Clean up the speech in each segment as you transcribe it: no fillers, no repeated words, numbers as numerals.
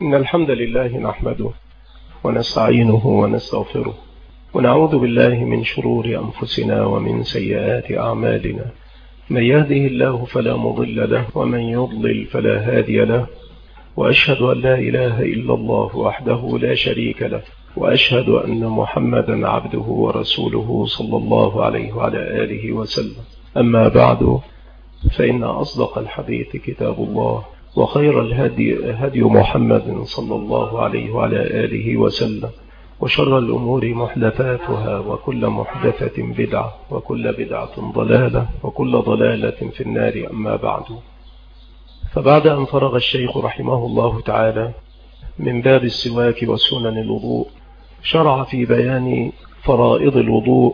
إن الحمد لله نحمده ونستعينه ونستغفره ونعوذ بالله من شرور أنفسنا ومن سيئات أعمالنا. من يهده الله فلا مضل له ومن يضلل فلا هادي له، وأشهد أن لا إله إلا الله وحده لا شريك له، وأشهد أن محمدا عبده ورسوله صلى الله عليه وعلى آله وسلم. أما بعد، فإن أصدق الحديث كتاب الله، وخير الهدي هدي محمد صلى الله عليه وعلى آله وسلم، وشر الأمور محدثاتها، وكل محدثة بدعة، وكل بدعة ضلالة، وكل ضلالة في النار. أما بعد، فبعد أن فرغ الشيخ رحمه الله تعالى من باب السواك وسنن الوضوء، شرع في بيان فرائض الوضوء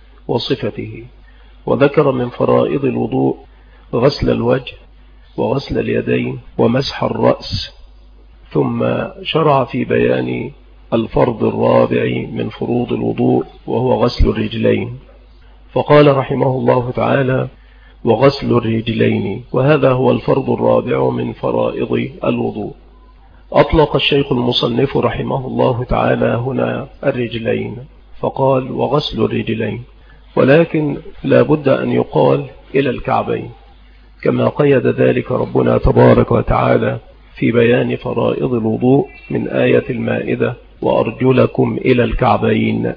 وصفته، وذكر من فرائض الوضوء غسل الوجه وغسل اليدين ومسح الرأس، ثم شرع في بيان الفرض الرابع من فروض الوضوء وهو غسل الرجلين، فقال رحمه الله تعالى: وغسل الرجلين، وهذا هو الفرض الرابع من فرائض الوضوء. أطلق الشيخ المصنف رحمه الله تعالى هنا الرجلين فقال: وغسل الرجلين، ولكن لا بد أن يقال إلى الكعبين، كما قيد ذلك ربنا تبارك وتعالى في بيان فرائض الوضوء من آية المائدة: وأرجلكم إلى الكعبين.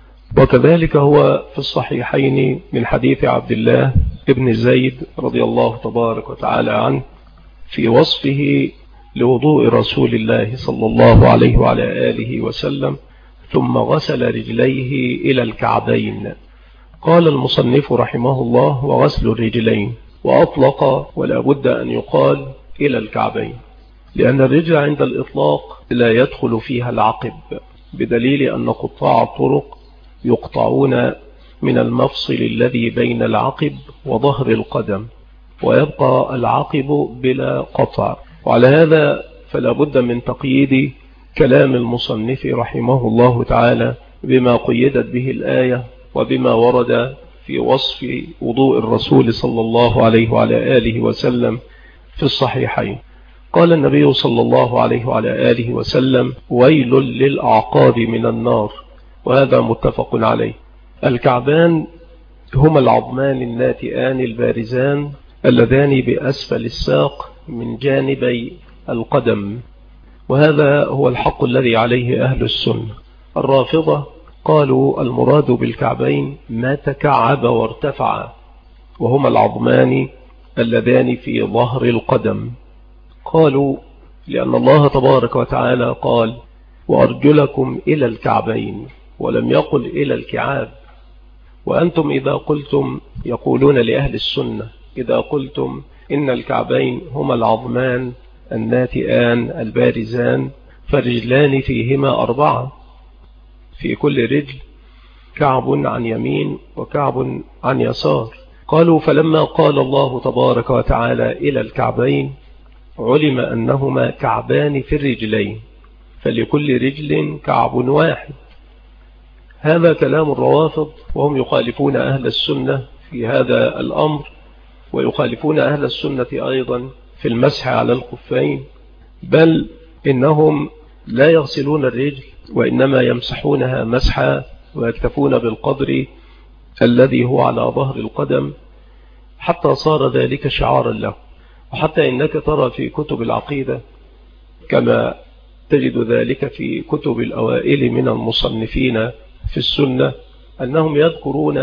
وكذلك هو في الصحيحين من حديث عبد الله ابن زيد رضي الله تبارك وتعالى عنه في وصفه لوضوء رسول الله صلى الله عليه وعلى آله وسلم: ثم غسل رجليه إلى الكعبين. قال المصنف رحمه الله: وغسل الرجلين، وأطلق ولا بد أن يقال إلى الكعبين، لأن الرجل عند الإطلاق لا يدخل فيها العقب، بدليل أن قطاع الطرق يقطعون من المفصل الذي بين العقب وظهر القدم، ويبقى العقب بلا قطع. وعلى هذا فلا بد من تقييد كلام المصنف رحمه الله تعالى بما قيدت به الآية وبما ورد في وصف وضوء الرسول صلى الله عليه وعلى آله وسلم في الصحيحين. قال النبي صلى الله عليه وعلى آله وسلم: ويل للأعقاب من النار، وهذا متفق عليه. الكعبان هما العظمان الناتئان البارزان اللذان بأسفل الساق من جانبي القدم، وهذا هو الحق الذي عليه أهل السنة. الرافضة قالوا المراد بالكعبين ما تكعب وارتفع، وهما العظمان اللذان في ظهر القدم. قالوا لأن الله تبارك وتعالى قال: وأرجلكم إلى الكعبين، ولم يقل إلى الكعاب. وأنتم إذا قلتم، يقولون لأهل السنة، إذا قلتم إن الكعبين هما العظمان الناتئان البارزان، فالرجلان فيهما 4، في كل رجل كعب عن يمين وكعب عن يسار. قالوا فلما قال الله تبارك وتعالى إلى الكعبين علم أنهما كعبان في الرجلين، فلكل رجل كعب واحد. هذا كلام الروافض، وهم يخالفون أهل السنة في هذا الأمر، ويخالفون أهل السنة أيضا في المسح على الخفين، بل إنهم لا يغسلون الرجل وإنما يمسحونها مسحا، ويكتفون بالقدر الذي هو على ظهر القدم، حتى صار ذلك شعارا له. وحتى إنك ترى في كتب العقيدة كما تجد ذلك في كتب الأوائل من المصنفين في السنة أنهم يذكرون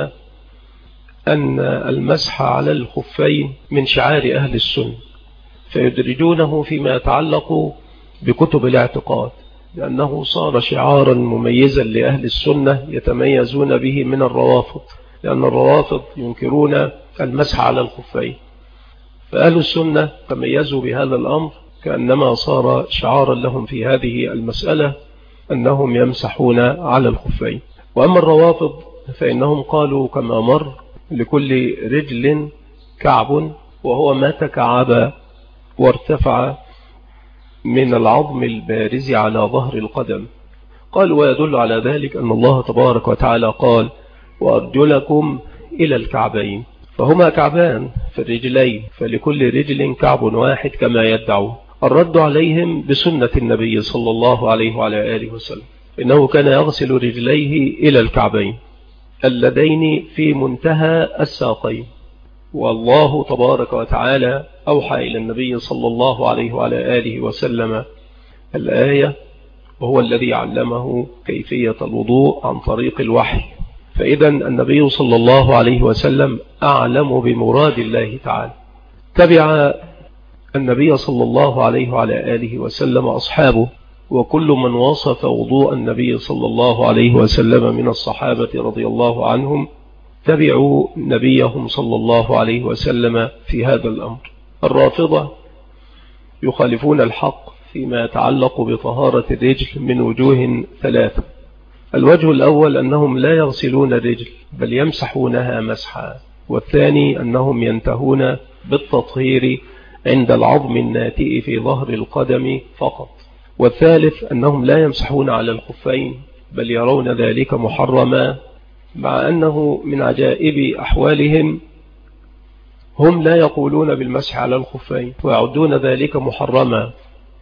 أن المسح على الخفين من شعار أهل السنة، فيدرجونه فيما يتعلق بكتب الاعتقاد، لأنه صار شعارا مميزا لأهل السنة يتميزون به من الروافض، لأن الروافض ينكرون المسح على الخفين، فأهل السنة تميزوا بهذا الأمر، كأنما صار شعارا لهم في هذه المسألة أنهم يمسحون على الخفين. وأما الروافض فإنهم قالوا كما مر: لكل رجل كعب، وهو ما تكعب وارتفع من العظم البارز على ظهر القدم. قالوا ويدل على ذلك أن الله تبارك وتعالى قال: وأرجلكم إلى الكعبين، فهما كعبان في الرجلين، فلكل رجل كعب واحد كما يدعو. الرد عليهم بسنة النبي صلى الله عليه وعلى آله وسلم، إنه كان يغسل رجليه إلى الكعبين اللذين في منتهى الساقين. والله تبارك وتعالى أوحى إلى النبي صلى الله عليه وعلى آله وسلم الآية، وهو الذي علمه كيفية الوضوء عن طريق الوحي. فإذا النبي صلى الله عليه وسلم أعلم بمراد الله تعالى. تبع النبي صلى الله عليه وعلى آله وسلم أصحابه، وكل من وصف وضوء النبي صلى الله عليه وسلم من الصحابة رضي الله عنهم تبعوا نبيهم صلى الله عليه وسلم في هذا الأمر. الرافضة يخالفون الحق فيما يتعلق بطهارة الرجل من وجوه ثلاثة. الوجه الأول أنهم لا يغسلون الرجل بل يمسحونها مسحا، والثاني أنهم ينتهون بالتطهير عند العظم الناتئ في ظهر القدم فقط، والثالث أنهم لا يمسحون على الخفين بل يرون ذلك محرما، مع أنه من عجائب أحوالهم هم لا يقولون بالمسح على الخفين ويعدون ذلك محرما.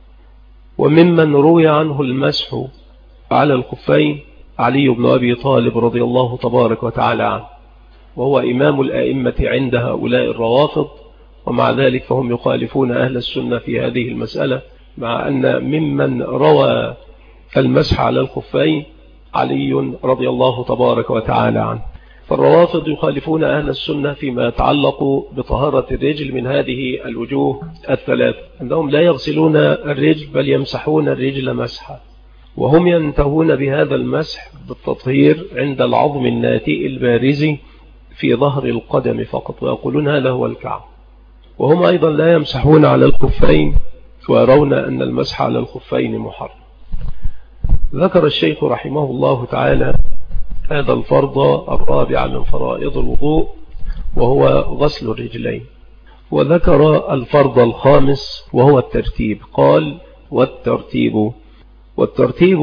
وممن روي عنه المسح على الخفين علي بن أبي طالب رضي الله تبارك وتعالى عنه، وهو إمام الآئمة عند هؤلاء الروافض، ومع ذلك فهم يخالفون أهل السنة في هذه المسألة، مع أن ممن روى المسح على الخفين علي رضي الله تبارك وتعالى عنه. فالروافض يخالفون أهل السنة فيما يتعلق بطهارة الرجل من هذه الوجوه الثلاث، أنهم لا يغسلون الرجل بل يمسحون الرجل مسحا، وهم ينتهون بهذا المسح بالتطهير عند العظم الناتئ البارز في ظهر القدم فقط، ويقولون هذا هو الكعب. وهم أيضا لا يمسحون على الخفين ويرون أن المسح على الخفين محرم. ذكر الشيخ رحمه الله تعالى هذا الفرض الرابع من فرائض الوضوء، وهو غسل الرجلين، وذكر الفرض الخامس وهو الترتيب. قال: والترتيب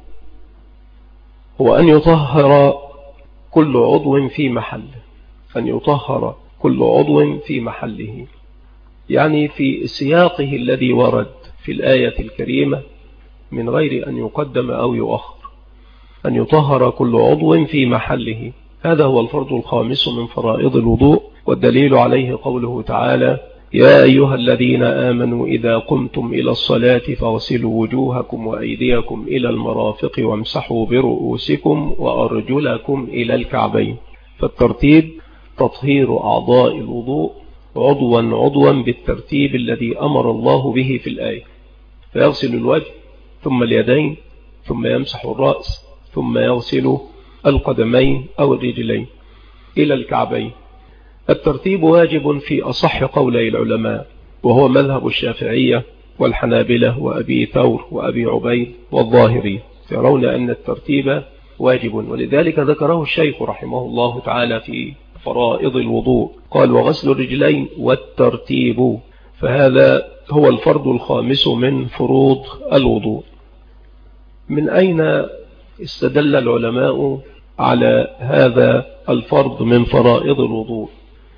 هو أن يطهر كل عضو في محله، أن يطهر كل عضو في محله، يعني في سياقه الذي ورد في الآية الكريمة من غير أن يقدم أو يؤخر، أن يطهر كل عضو في محله. هذا هو الفرض الخامس من فرائض الوضوء، والدليل عليه قوله تعالى: يا أيها الذين آمنوا إذا قمتم إلى الصلاة فاغسلوا وجوهكم وأيديكم إلى المرافق وامسحوا برؤوسكم وأرجلكم إلى الكعبين. فالترتيب تطهير أعضاء الوضوء عضوا بالترتيب الذي أمر الله به في الآية، فيغسل الوجه ثم اليدين ثم يمسح الرأس ثم يغسل القدمين أو الرجلين إلى الكعبين. الترتيب واجب في أصح قولي العلماء، وهو مذهب الشافعية والحنابلة وأبي ثور وأبي عبيد والظاهري، يرون أن الترتيب واجب، ولذلك ذكره الشيخ رحمه الله تعالى في فرائض الوضوء، قال: وغسل الرجلين والترتيب. فهذا هو الفرض الخامس من فروض الوضوء. من أين استدل العلماء على هذا الفرض من فرائض الوضوء؟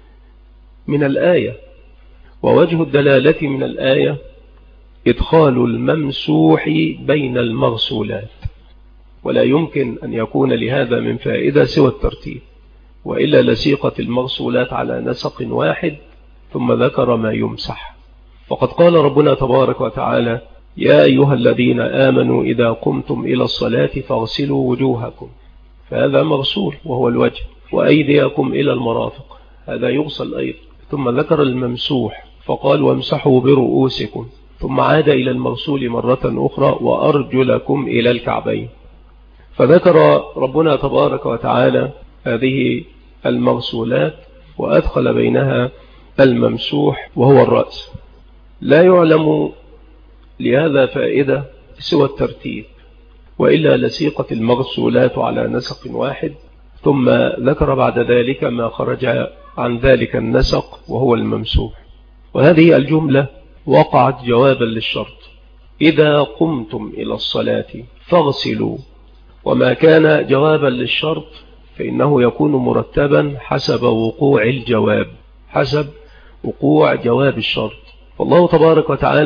من الآية، ووجه الدلالة من الآية إدخال الممسوح بين المغسولات، ولا يمكن أن يكون لهذا من فائدة سوى الترتيب، وإلا لسيقت المغسولات على نسق واحد ثم ذكر ما يمسح. وقد قال ربنا تبارك وتعالى: يا أيها الذين آمنوا إذا قمتم إلى الصلاة فاغسلوا وجوهكم، فهذا مغسول وهو الوجه، وأيديكم إلى المرافق، هذا يغسل أيضا. ثم ذكر الممسوح فقال: وامسحوا برؤوسكم، ثم عاد إلى المغسول مرة أخرى: وأرجلكم إلى الكعبين. فذكر ربنا تبارك وتعالى هذه المغسولات وأدخل بينها الممسوح وهو الرأس. لا يعلم لهذا فائدة سوى الترتيب، وإلا لسيقت المغسولات على نسق واحد، ثم ذكر بعد ذلك ما خرج عن ذلك النسق وهو الممسوح. وهذه الجملة وقعت جوابا للشرط: إذا قمتم إلى الصلاة فاغسلوا، وما كان جوابا للشرط فإنه يكون مرتبا حسب وقوع الجواب، حسب وقوع جواب الشرط. فالله تبارك وتعالى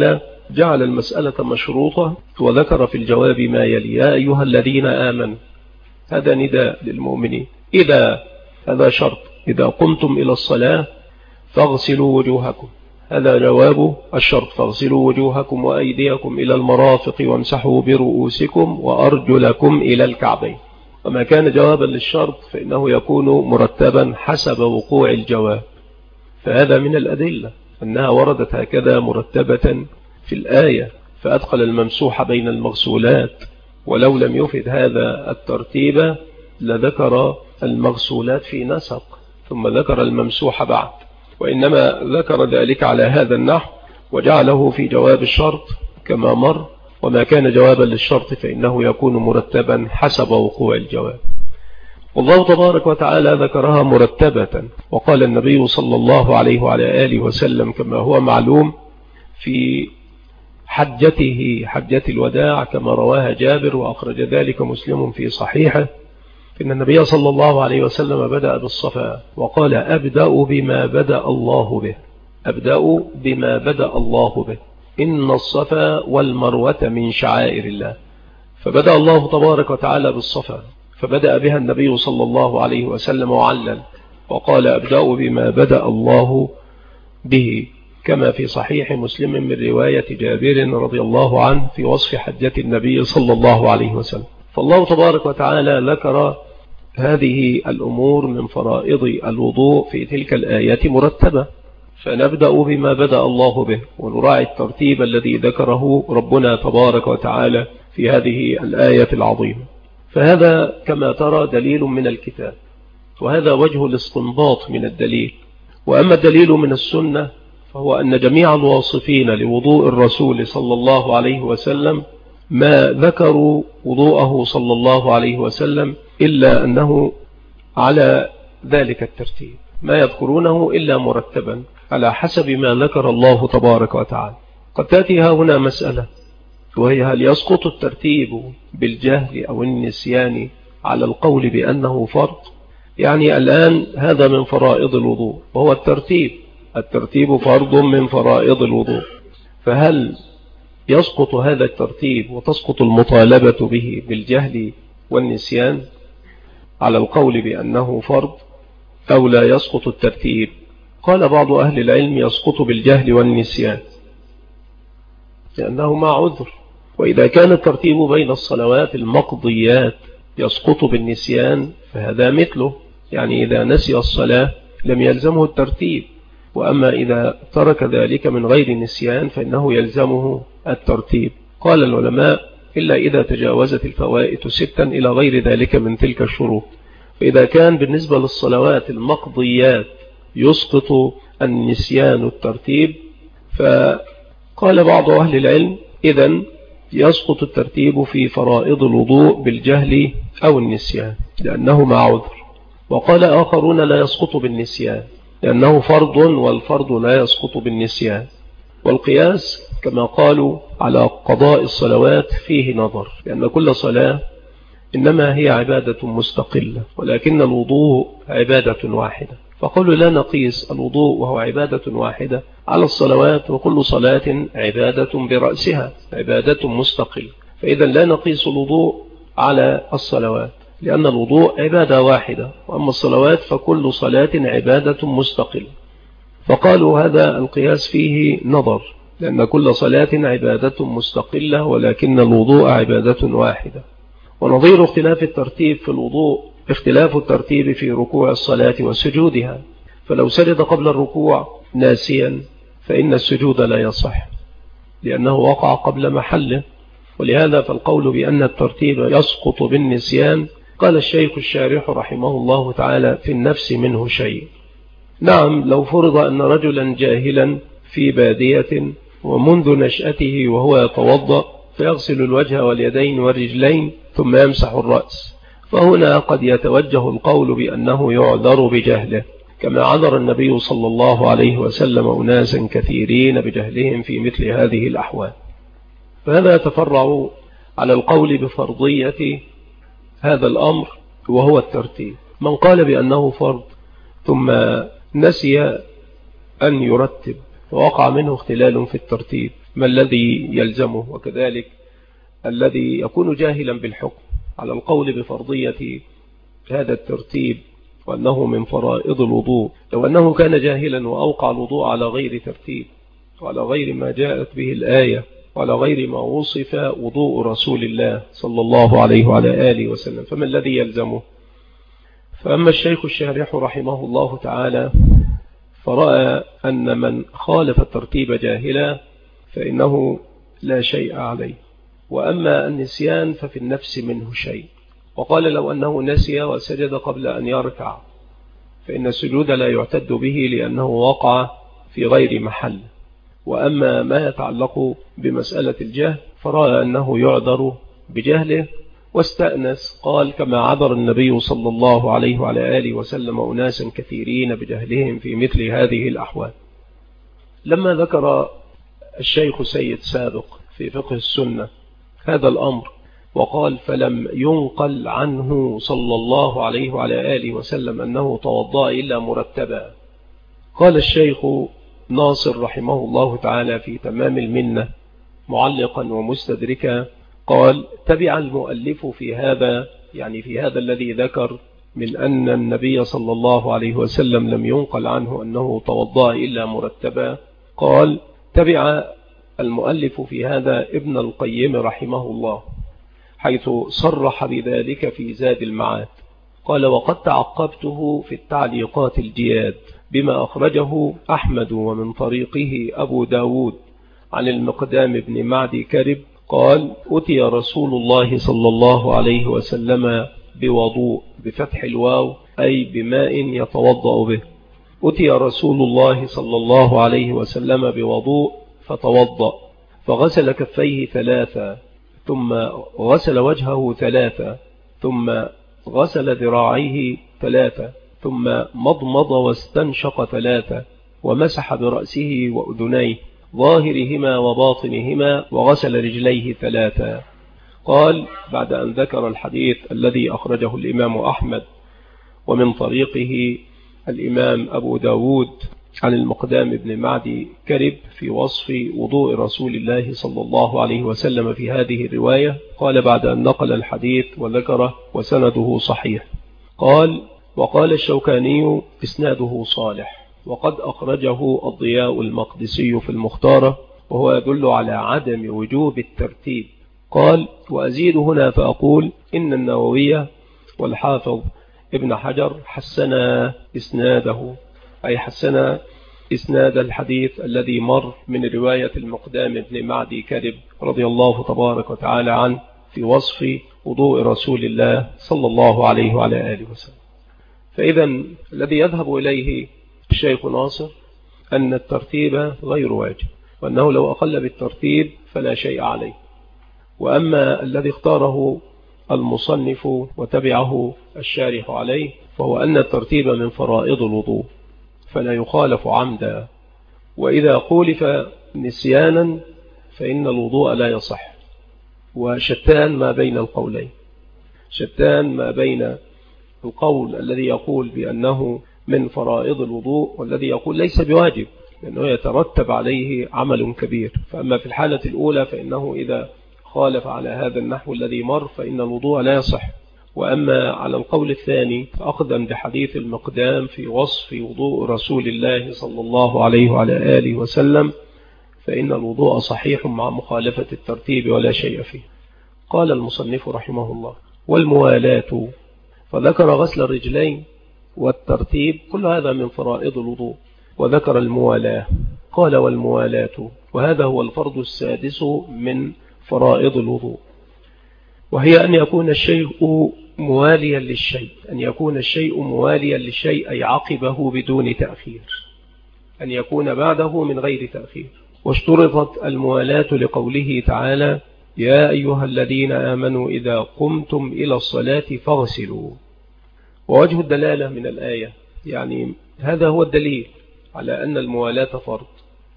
جعل المسألة مشروطة وذكر في الجواب ما يلي: يا أيها الذين آمنوا. هذا نداء للمؤمنين، إذا هذا شرط، إذا قمتم إلى الصلاة فاغسلوا وجوهكم. هذا جواب الشرط: فاغسلوا وجوهكم وأيديكم إلى المرافق وامسحوا برؤوسكم وأرجلكم إلى الكعبين. وما كان جوابا للشرط فإنه يكون مرتبا حسب وقوع الجواب. فهذا من الأدلة أنها وردت هكذا مرتبة في الآية، فأدخل الممسوح بين المغسولات. ولو لم يفد هذا الترتيب لذكر المغسولات في نسق ثم ذكر الممسوح بعد، وإنما ذكر ذلك على هذا النحو وجعله في جواب الشرط كما مر. وما كان جوابا للشرط فإنه يكون مرتبا حسب وقوع الجواب. والله تبارك وتعالى ذكرها مرتبة. وقال النبي صلى الله عليه وعلى آله وسلم كما هو معلوم في حجته، حجة الوداع، كما رواها جابر وأخرج ذلك مسلم في صحيحه، إن النبي صلى الله عليه وسلم بدأ بالصفا وقال: أبدأ بما بدأ الله به، أبدأ بما بدأ الله به، إن الصفا والمروة من شعائر الله. فبدأ الله تبارك وتعالى بالصفا، فبدأ بها النبي صلى الله عليه وسلم وعلل وقال: أبدأ بما بدأ الله به، كما في صحيح مسلم من رواية جابر رضي الله عنه في وصف حجة النبي صلى الله عليه وسلم. فالله تبارك وتعالى ذكر هذه الأمور من فرائض الوضوء في تلك الآية مرتبة، فنبدأ بما بدأ الله به ونراعي الترتيب الذي ذكره ربنا تبارك وتعالى في هذه الآية العظيمة. فهذا كما ترى دليل من الكتاب، وهذا وجه الاستنباط من الدليل. وأما الدليل من السنة فهو أن جميع الواصفين لوضوء الرسول صلى الله عليه وسلم ما ذكروا وضوءه صلى الله عليه وسلم إلا أنه على ذلك الترتيب، ما يذكرونه إلا مرتبا على حسب ما ذكر الله تبارك وتعالى. قد تأتي هنا مسألة، وهي: هل يسقط الترتيب بالجهل أو النسيان على القول بأنه فرض؟ يعني الآن هذا من فرائض الوضوء وهو الترتيب فرض من فرائض الوضوء، فهل يسقط هذا الترتيب وتسقط المطالبة به بالجهل والنسيان على القول بأنه فرض، أو لا يسقط الترتيب؟ قال بعض أهل العلم: يسقط بالجهل والنسيان لأنه مع عذر. وإذا كان الترتيب بين الصلوات المقضيات يسقط بالنسيان فهذا مثله، يعني إذا نسي الصلاة لم يلزمه الترتيب، وأما إذا ترك ذلك من غير نسيان فإنه يلزمه الترتيب. قال العلماء: إلا إذا تجاوزت الفوائت 6 إلى غير ذلك من تلك الشروط. فإذا كان بالنسبة للصلوات المقضيات يسقط النسيان الترتيب، فقال بعض أهل العلم: إذن يسقط الترتيب في فرائض الوضوء بالجهل أو النسيان لأنه مع عذر. وقال آخرون: لا يسقط بالنسيان لأنه فرض، والفرض لا يسقط بالنسيان. والقياس كما قالوا على قضاء الصلوات فيه نظر، لأن كل صلاة إنما هي عبادة مستقلة، ولكن الوضوء عبادة واحدة. فقالوا: لا نقيس الوضوء وهو عبادة واحدة على الصلوات، وكل صلاة عبادة برأسها، عبادة مستقلة. فإذا لا نقيس الوضوء على الصلوات لأن الوضوء عبادة واحدة، وأما الصلوات فكل صلاة عبادة مستقلة. فقالوا هذا القياس فيه نظر، لأن كل صلاة عبادة مستقلة ولكن الوضوء عبادة واحدة. ونظير اختلاف الترتيب في الوضوء اختلاف الترتيب في ركوع الصلاة وسجودها، فلو سجد قبل الركوع ناسيا فإن السجود لا يصح لأنه وقع قبل محله. ولهذا فالقول بأن الترتيب يسقط بالنسيان، قال الشيخ الشارح رحمه الله تعالى: في النفس منه شيء. نعم، لو فرض أن رجلا جاهلا في بادية ومنذ نشأته وهو يتوضأ فيغسل الوجه واليدين والرجلين ثم يمسح الرأس، فهنا قد يتوجه القول بأنه يعذر بجهله، كما عذر النبي صلى الله عليه وسلم أناسا كثيرين بجهلهم في مثل هذه الأحوال. فهذا يتفرع على القول بفرضية هذا الأمر وهو الترتيب. من قال بأنه فرض ثم نسي أن يرتب ووقع منه اختلال في الترتيب، ما الذي يلزمه؟ وكذلك الذي يكون جاهلا بالحكم على القول بفرضية هذا الترتيب وأنه من فرائض الوضوء، لو أنه كان جاهلا وأوقع الوضوء على غير ترتيب وعلى غير ما جاءت به الآية وعلى غير ما وصف وضوء رسول الله صلى الله عليه وعلى آله وسلم، فما الذي يلزمه؟ فأما الشيخ الشارح رحمه الله تعالى فرأى أن من خالف الترتيب جاهلا فإنه لا شيء عليه، وأما النسيان ففي النفس منه شيء، وقال لو أنه نسي وسجد قبل أن يركع فإن السجود لا يعتد به لأنه وقع في غير محل. وأما ما يتعلق بمسألة الجهل فرأى أنه يعذر بجهله، واستأنس قال كما عذر النبي صلى الله عليه وعلى آله وسلم أناسا كثيرين بجهلهم في مثل هذه الأحوال. لما ذكر الشيخ سيد سابق في فقه السنة هذا الأمر وقال فلم ينقل عنه صلى الله عليه وعلى آله وسلم أنه توضأ إلا مرتبا، قال الشيخ ناصر رحمه الله تعالى في تمام المنة معلقا ومستدركا قال تبع المؤلف في هذا، يعني في هذا الذي ذكر من أن النبي صلى الله عليه وسلم لم ينقل عنه أنه توضأ إلا مرتبا، قال تبع المؤلف في هذا ابن القيم رحمه الله حيث صرح بذلك في زاد المعاد، قال وقد تعقبته في التعليقات الجياد بما أخرجه أحمد ومن طريقه أبو داود عن المقدام بن معدي كرب قال أتي رسول الله صلى الله عليه وسلم بوضوء بفتح الواو أي بماء يتوضأ به، أتي رسول الله صلى الله عليه وسلم بوضوء فتوضأ فغسل كفيه ثلاثة ثم غسل وجهه ثلاثة ثم غسل ذراعيه ثلاثة ثم مضمض واستنشق ثلاثة ومسح برأسه وأذنيه ظاهرهما وباطنهما وغسل رجليه ثلاثة. قال بعد أن ذكر الحديث الذي أخرجه الإمام أحمد ومن طريقه الإمام أبو داود عن المقدام بن معدي كرب في وصف وضوء رسول الله صلى الله عليه وسلم في هذه الرواية، قال بعد أن نقل الحديث وذكره وسنده صحيح، قال وقال الشوكاني إسناده صالح وقد أخرجه الضياء المقدسي في المختارة وهو يدل على عدم وجوب الترتيب. قال وأزيد هنا فأقول إن النووي والحافظ ابن حجر حسنا إسناده، أي حسنا إسناد الحديث الذي مر من رواية المقدام بن معدي كرب رضي الله تبارك وتعالى عنه في وصف وضوء رسول الله صلى الله عليه وعلى آله وسلم. فإذا الذي يذهب إليه الشيخ ناصر أن الترتيب غير واجب، وأنه لو أقل بالترتيب فلا شيء عليه. وأما الذي اختاره المصنف وتبعه الشارح عليه فهو أن الترتيب من فرائض الوضوء فلا يخالف عمدا، وإذا خولف نسيانا فإن الوضوء لا يصح. وشتان ما بين القولين، شتان ما بين القول الذي يقول بأنه من فرائض الوضوء والذي يقول ليس بواجب لأنه يترتب عليه عمل كبير. فأما في الحالة الأولى فإنه إذا خالف على هذا النحو الذي مر فإن الوضوء لا يصح. وأما على القول الثاني فأخذا بحديث المقدام في وصف وضوء رسول الله صلى الله عليه وعلى آله وسلم فإن الوضوء صحيح مع مخالفة الترتيب ولا شيء فيه. قال المصنف رحمه الله والموالاة، فذكر غسل الرجلين والترتيب كل هذا من فرائض الوضوء، وذكر الموالاة قال والموالاة، وهذا هو الفرض السادس من فرائض الوضوء، وهي أن يكون الشيء مواليا للشيء، أن يكون الشيء مواليا للشيء أي عقبه بدون تأخير، أن يكون بعده من غير تأخير. واشترطت الموالاة لقوله تعالى يا أيها الذين آمنوا إذا قمتم إلى الصلاة فاغسلوا. ووجه الدلالة من الآية يعني هذا هو الدليل على أن الموالاة فرض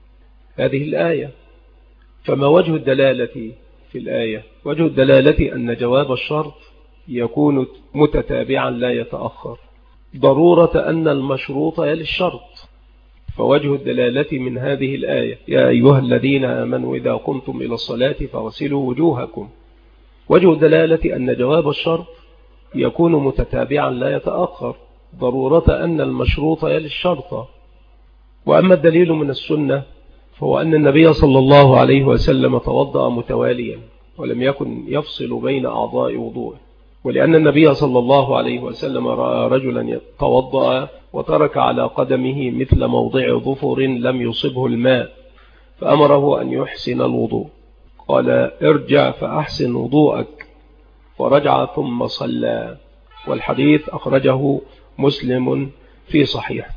هذه الآية. فما وجه الدلالة في الآية؟ وجه الدلالة أن جواب الشرط يكون متتابعا لا يتأخر، ضرورة أن المشروط يلي الشرط، فوجه الدلالة من هذه الآية يا أيها الذين آمنوا إذا قمتم إلى الصلاة فاغسلوا وجوهكم. وجه الدلالة أن جواب الشرط يكون متتابعا لا يتأخر، ضرورة أن المشروط يلي الشرط. وأما الدليل من السنة فهو أن النبي صلى الله عليه وسلم توضأ متواليا ولم يكن يفصل بين أعضاء وضوءه، ولأن النبي صلى الله عليه وسلم رأى رجلا توضأ وترك على قدمه مثل موضع ظفر لم يصبه الماء فأمره أن يحسن الوضوء، قال ارجع فأحسن وضوءك، فرجع ثم صلى. والحديث أخرجه مسلم في صحيح.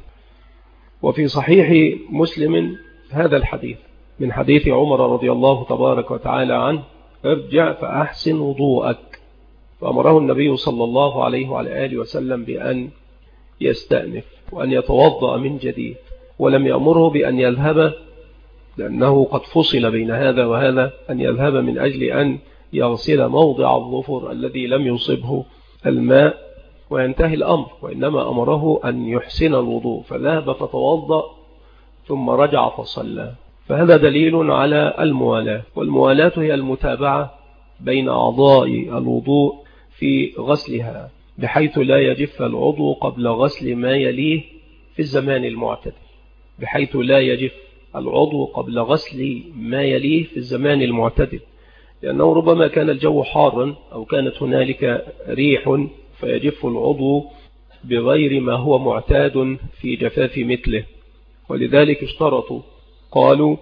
وفي صحيح مسلم هذا الحديث من حديث عمر رضي الله تبارك وتعالى عنه ارجع فأحسن وضوءك، فأمره النبي صلى الله عليه وعلى آله وسلم بأن يستأنف وأن يتوضأ من جديد، ولم يأمره بأن يذهب لأنه قد فصل بين هذا وهذا، أن يذهب من أجل أن يغسل موضع الظفر الذي لم يصبه الماء وينتهي الأمر، وإنما أمره أن يحسن الوضوء، فذهب فتوضأ ثم رجع فصلى. فهذا دليل على الموالاة، والموالاة هي المتابعة بين أعضاء الوضوء في غسلها بحيث لا يجف العضو قبل غسل ما يليه في الزمان المعتدل، بحيث لا يجف العضو قبل غسل ما يليه في الزمان المعتدل، لأنه ربما كان الجو حارا أو كانت هنالك ريح فيجف العضو بغير ما هو معتاد في جفاف مثله، ولذلك اشترطوا قالوا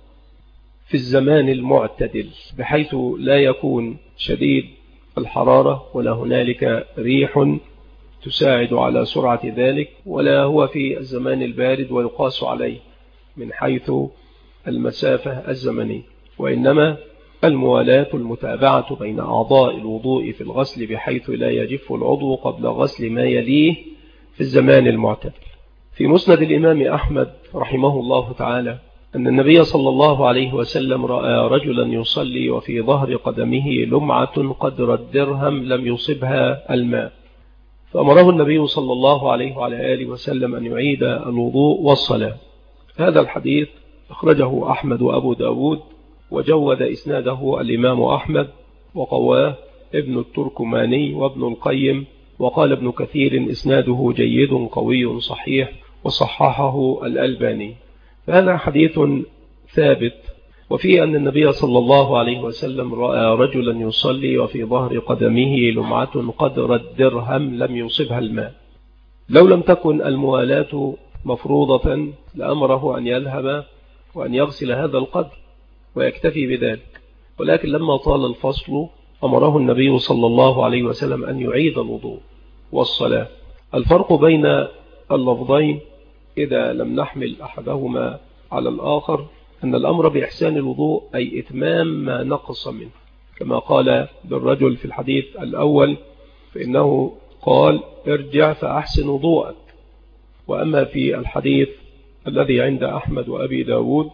في الزمان المعتدل بحيث لا يكون شديد الحرارة ولا هنالك ريح تساعد على سرعة ذلك، ولا هو في الزمان البارد ويقاس عليه من حيث المسافة الزمنية، وإنما الموالاة المتابعة بين أعضاء الوضوء في الغسل بحيث لا يجف العضو قبل غسل ما يليه في الزمان المعتدل. في مسند الإمام أحمد رحمه الله تعالى أن النبي صلى الله عليه وسلم رأى رجلا يصلي وفي ظهر قدمه لمعة قدر الدرهم لم يصبها الماء، فأمره النبي صلى الله عليه وعلى آله وسلم أن يعيد الوضوء والصلاة. هذا الحديث أخرجه أحمد وأبو داود، وجود إسناده الإمام أحمد وقواه ابن التركماني وابن القيم، وقال ابن كثير إسناده جيد قوي صحيح، وصححه الألباني. فهذا حديث ثابت، وفيه أن النبي صلى الله عليه وسلم رأى رجلا يصلي وفي ظهر قدمه لمعة قدر الدرهم لم يصبها الماء. لو لم تكن الموالاة مفروضة لأمره أن يذهب وأن يغسل هذا القدر ويكتفي بذلك، ولكن لما طال الفصل أمره النبي صلى الله عليه وسلم أن يعيد الوضوء والصلاة. الفرق بين اللفظين إذا لم نحمل أحدهما على الآخر أن الأمر بإحسان الوضوء أي إتمام ما نقص منه، كما قال بالرجل في الحديث الأول فإنه قال ارجع فأحسن وضوءك. وأما في الحديث الذي عند أحمد وأبي داود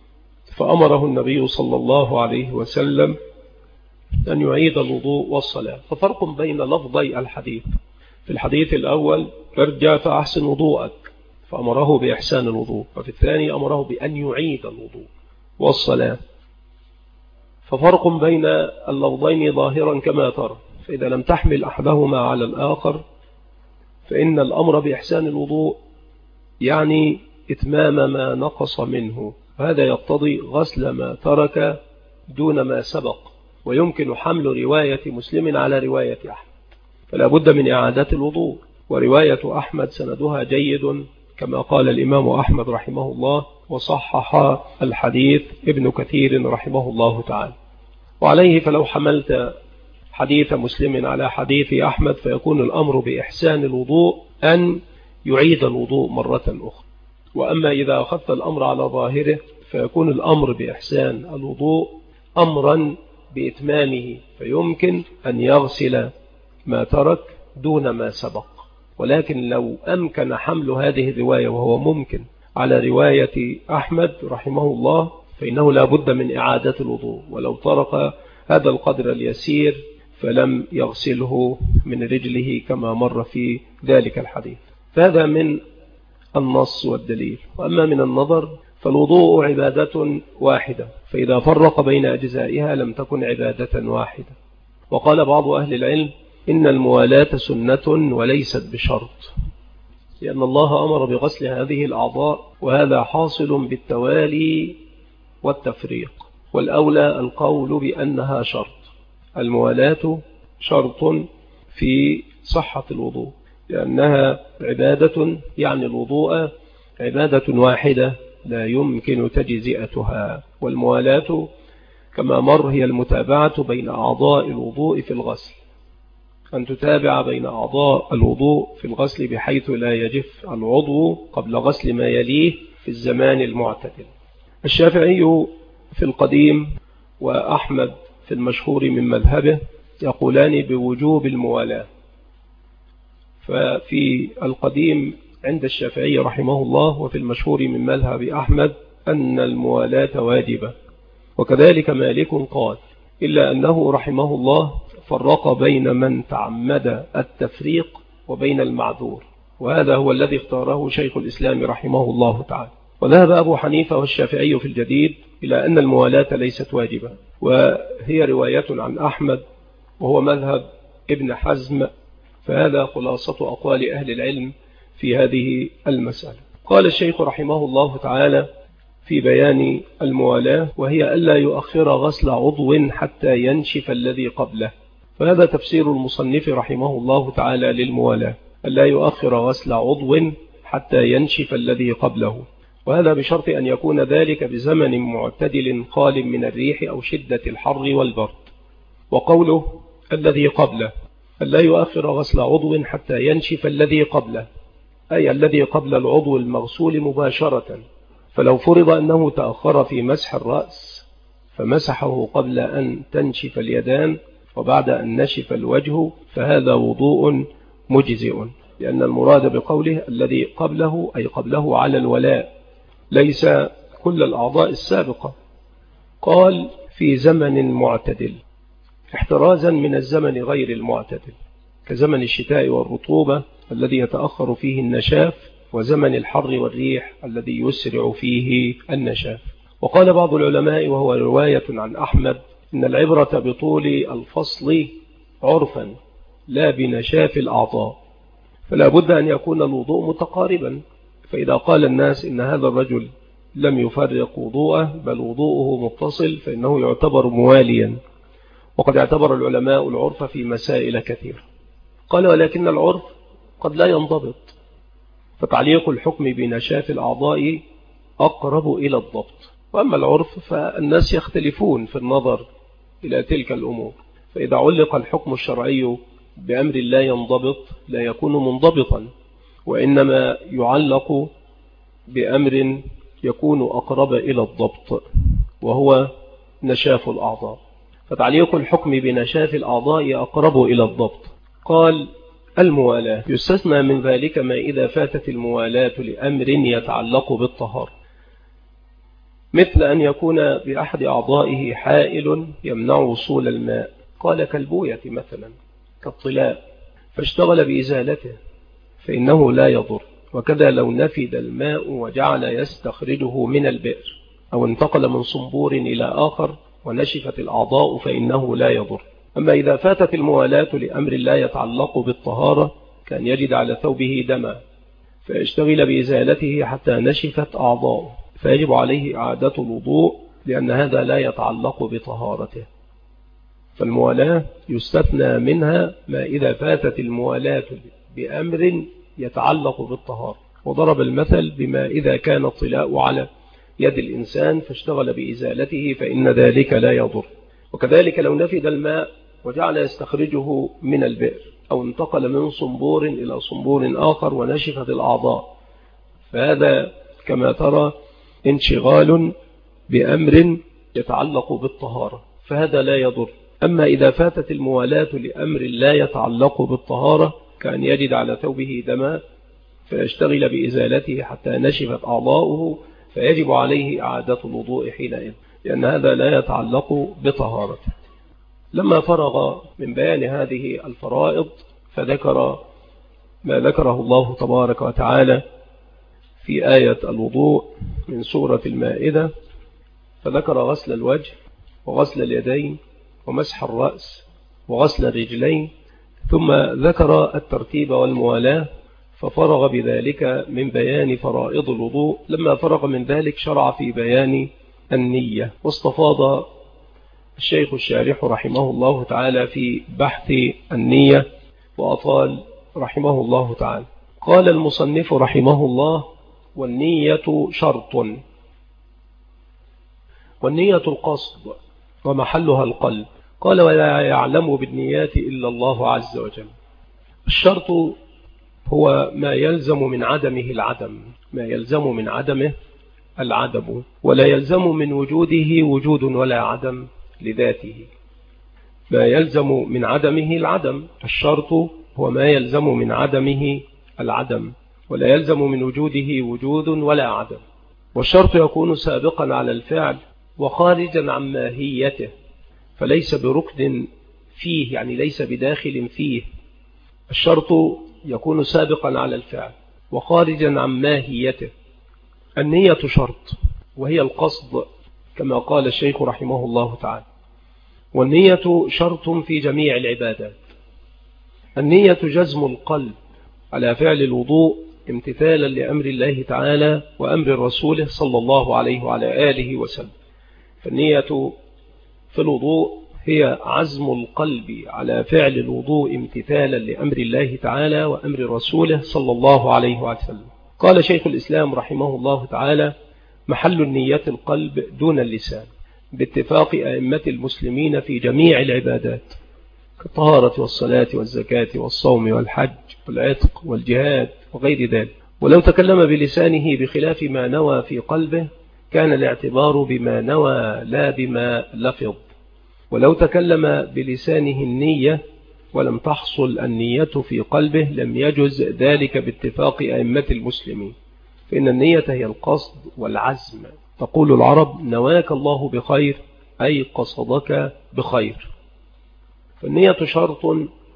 فأمره النبي صلى الله عليه وسلم أن يعيد الوضوء والصلاة. ففرق بين لفظي الحديث، في الحديث الأول ارجع فأحسن وضوءك فأمره بإحسان الوضوء، وفي الثاني أمره بأن يعيد الوضوء والصلاة. ففرق بين اللفظين ظاهرا كما ترى، فإذا لم تحمل أحدهما على الآخر فإن الأمر بإحسان الوضوء يعني إتمام ما نقص منه، وهذا يقتضي غسل ما ترك دون ما سبق، ويمكن حمل رواية مسلم على رواية أحمد، فلا بد من إعادة الوضوء. ورواية أحمد سندها جيد كما قال الإمام أحمد رحمه الله، وصحح الحديث ابن كثير رحمه الله تعالى. وعليه فلو حملت حديث مسلم على حديث أحمد فيكون الأمر بإحسان الوضوء أن يعيد الوضوء مرة أخرى. وأما إذا أخذت الأمر على ظاهره فيكون الأمر بإحسان الوضوء أمرا بإتمامه، فيمكن أن يغسل ما ترك دون ما سبق. ولكن لو أمكن حمل هذه الرواية وهو ممكن على رواية أحمد رحمه الله فإنه لا بد من إعادة الوضوء، ولو ترك هذا القدر اليسير فلم يغسله من رجله كما مر في ذلك الحديث. فهذا من النص والدليل. وأما من النظر فالوضوء عبادة واحدة، فإذا فرق بين أجزائها لم تكن عبادة واحدة. وقال بعض أهل العلم إن الموالاة سنة وليست بشرط، لأن الله أمر بغسل هذه الأعضاء، وهذا حاصل بالتوالي والتفريق، والأولى القول بأنها شرط. الموالاة شرط في صحة الوضوء، لأنها عبادة، يعني الوضوء عبادة واحدة لا يمكن تجزئتها. والموالاة كما مر هي المتابعة بين أعضاء الوضوء في الغسل، أن تتابع بين أعضاء الوضوء في الغسل بحيث لا يجف العضو قبل غسل ما يليه في الزمان المعتدل. الشافعي في القديم وأحمد في المشهور من مذهبه يقولان بوجوب الموالاة. ففي القديم عند الشافعي رحمه الله وفي المشهور من مذهب أحمد أن الموالاة واجبة، وكذلك مالك قال، إلا أنه رحمه الله فرق بين من تعمد التفريق وبين المعذور، وهذا هو الذي اختاره شيخ الإسلام رحمه الله تعالى. وذهب أبو حنيفة والشافعي في الجديد إلى أن الموالاة ليست واجبة، وهي رواية عن أحمد وهو مذهب ابن حزم. فهذا خلاصة أقوال أهل العلم في هذه المسألة. قال الشيخ رحمه الله تعالى في بيان الموالاة، وهي ألا يؤخر غسل عضو حتى ينشف الذي قبله. فهذا تفسير المصنف رحمه الله تعالى للموالاة، ألا يؤخر غسل عضو حتى ينشف الذي قبله، وهذا بشرط أن يكون ذلك بزمن معتدل خال من الريح أو شدة الحر والبرد. وقوله الذي قبله ألا يؤخر غسل عضو حتى ينشف الذي قبله، أي الذي قبل العضو المغسول مباشرة. فلو فرض أنه تأخر في مسح الرأس فمسحه قبل أن تنشف اليدان وبعد أن نشف الوجه فهذا وضوء مجزئ، لأن المراد بقوله الذي قبله أي قبله على الولاء، ليس كل الأعضاء السابقة. قال في زمن معتدل، احترازا من الزمن غير المعتدل، كزمن الشتاء والرطوبة الذي يتأخر فيه النشاف، وزمن الحر والريح الذي يسرع فيه النشاف. وقال بعض العلماء وهو رواية عن أحمد إن العبرة بطول الفصل عرفا لا بنشاف الأعضاء، فلا بد أن يكون الوضوء متقاربا. فإذا قال الناس إن هذا الرجل لم يفرق وضوءه بل وضوءه متصل فإنه يعتبر مواليا، وقد اعتبر العلماء العرف في مسائل كثيرة. قال ولكن العرف قد لا ينضبط، فتعليق الحكم بنشاف الأعضاء أقرب إلى الضبط. وأما العرف فالناس يختلفون في النظر إلى تلك الأمور، فإذا علق الحكم الشرعي بأمر لا ينضبط لا يكون منضبطا، وإنما يعلق بأمر يكون أقرب إلى الضبط وهو نشاف الأعضاء، فتعليق الحكم بنشاف الأعضاء أقرب إلى الضبط. قال الموالاة يستثنى من ذلك ما إذا فاتت الموالاة لأمر يتعلق بالطهارة، مثل أن يكون بأحد أعضائه حائل يمنع وصول الماء، قال كالبوية مثلا كالطلاء، فاشتغل بإزالته فإنه لا يضر. وكذا لو نفد الماء وجعل يستخرجه من البئر، أو انتقل من صنبور إلى آخر ونشفت الأعضاء فإنه لا يضر. أما إذا فاتت الموالاة لأمر لا يتعلق بالطهارة كان يجد على ثوبه دما فيشتغل بإزالته حتى نشفت أعضاؤه، فيجب عليه إعادة الوضوء لأن هذا لا يتعلق بطهارته. فالموالاة يستثنى منها ما إذا فاتت الموالاة بأمر يتعلق بالطهارة، وضرب المثل بما إذا كان الطلاء على يد الإنسان فاشتغل بإزالته فإن ذلك لا يضر. وكذلك لو نفد الماء وجعل يستخرجه من البئر، أو انتقل من صنبور إلى صنبور آخر ونشفت الأعضاء، فهذا كما ترى انشغال بأمر يتعلق بالطهارة، فهذا لا يضر. أما إذا فاتت الموالاة لأمر لا يتعلق بالطهارة كان يجد على ثوبه دما فيشتغل بإزالته حتى نشفت أعضاؤه، فيجب عليه إعادة الوضوء حينئذ، لأن هذا لا يتعلق بطهارته. لما فرغ من بيان هذه الفرائض فذكر ما ذكره الله تبارك وتعالى في آية الوضوء من سورة المائدة، فذكر غسل الوجه وغسل اليدين ومسح الرأس وغسل الرجلين، ثم ذكر الترتيب والموالاة، ففرغ بذلك من بيان فرائض الوضوء. لما فرغ من ذلك شرع في بيان النية، واستفاض الشيخ الشارح رحمه الله تعالى في بحث النية وأطال رحمه الله تعالى. قال المصنف رحمه الله: والنية شرط، والنية القصد ومحلها القلب. قال: ولا يعلم بالنيات إلا الله عز وجل. الشرط هو ما يلزم من عدمه العدم، ما يلزم من عدمه العدم، ولا يلزم من وجوده وجود ولا عدم لذاته. ما يلزم من عدمه العدم، الشرط هو ما يلزم من عدمه العدم، ولا يلزم من وجوده وجود ولا عدم. والشرط يكون سابقا على الفعل وخارجا عن ماهيته، فليس بركن فيه، يعني ليس بداخل فيه. الشرط يكون سابقا على الفعل وخارجا عن ماهيته. النية شرط، وهي القصد كما قال الشيخ رحمه الله تعالى. والنية شرط في جميع العبادات. النية جزم القلب على فعل الوضوء امتثالا لأمر الله تعالى وأمر رسوله صلى الله عليه وعلى آله وسلم. فالنية في الوضوء هي عزم القلب على فعل الوضوء امتثالا لأمر الله تعالى وأمر رسوله صلى الله عليه وسلم. قال شيخ الإسلام رحمه الله تعالى: محل النية القلب دون اللسان، باتفاق أئمة المسلمين في جميع العبادات كالطهارة والصلاة والزكاة والصوم والحج والعتق والجهاد وغير ذلك. ولو تكلم بلسانه بخلاف ما نوى في قلبه كان الاعتبار بما نوى لا بما لفظ. ولو تكلم بلسانه النية ولم تحصل النية في قلبه لم يجز ذلك باتفاق أئمة المسلمين، فإن النية هي القصد والعزم. تقول العرب: نواك الله بخير، أي قصدك بخير. فالنية شرط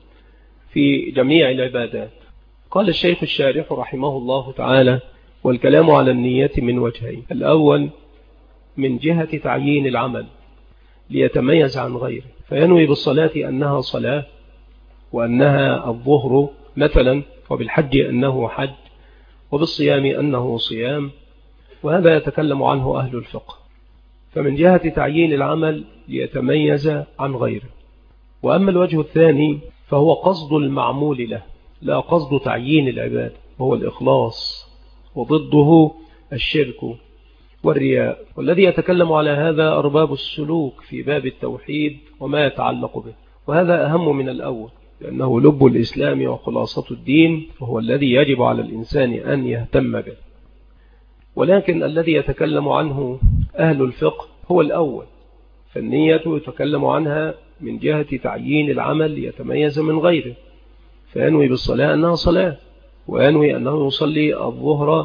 في جميع العبادات. قال الشيخ الشارح رحمه الله تعالى: والكلام على النية من وجهين: الأول من جهة تعيين العمل ليتميز عن غيره، فينوي بالصلاة أنها صلاة وأنها الظهر مثلا، وبالحج أنه حج، وبالصيام أنه صيام، وهذا يتكلم عنه أهل الفقه. فمن جهة تعيين العمل ليتميز عن غيره. وأما الوجه الثاني فهو قصد المعمول له، لا قصد تعيين العبادة، وهو الإخلاص، وضده الشرك والرياء. والذي يتكلم على هذا أرباب السلوك في باب التوحيد وما يتعلق به، وهذا أهم من الأول، لأنه لب الإسلام وخلاصة الدين، وهو الذي يجب على الإنسان أن يهتم به. ولكن الذي يتكلم عنه أهل الفقه هو الأول، فالنية يتكلم عنها من جهة تعيين العمل ليتميز من غيره، فينوي بالصلاة أنها صلاة، وينوي أنه يصلي الظهر،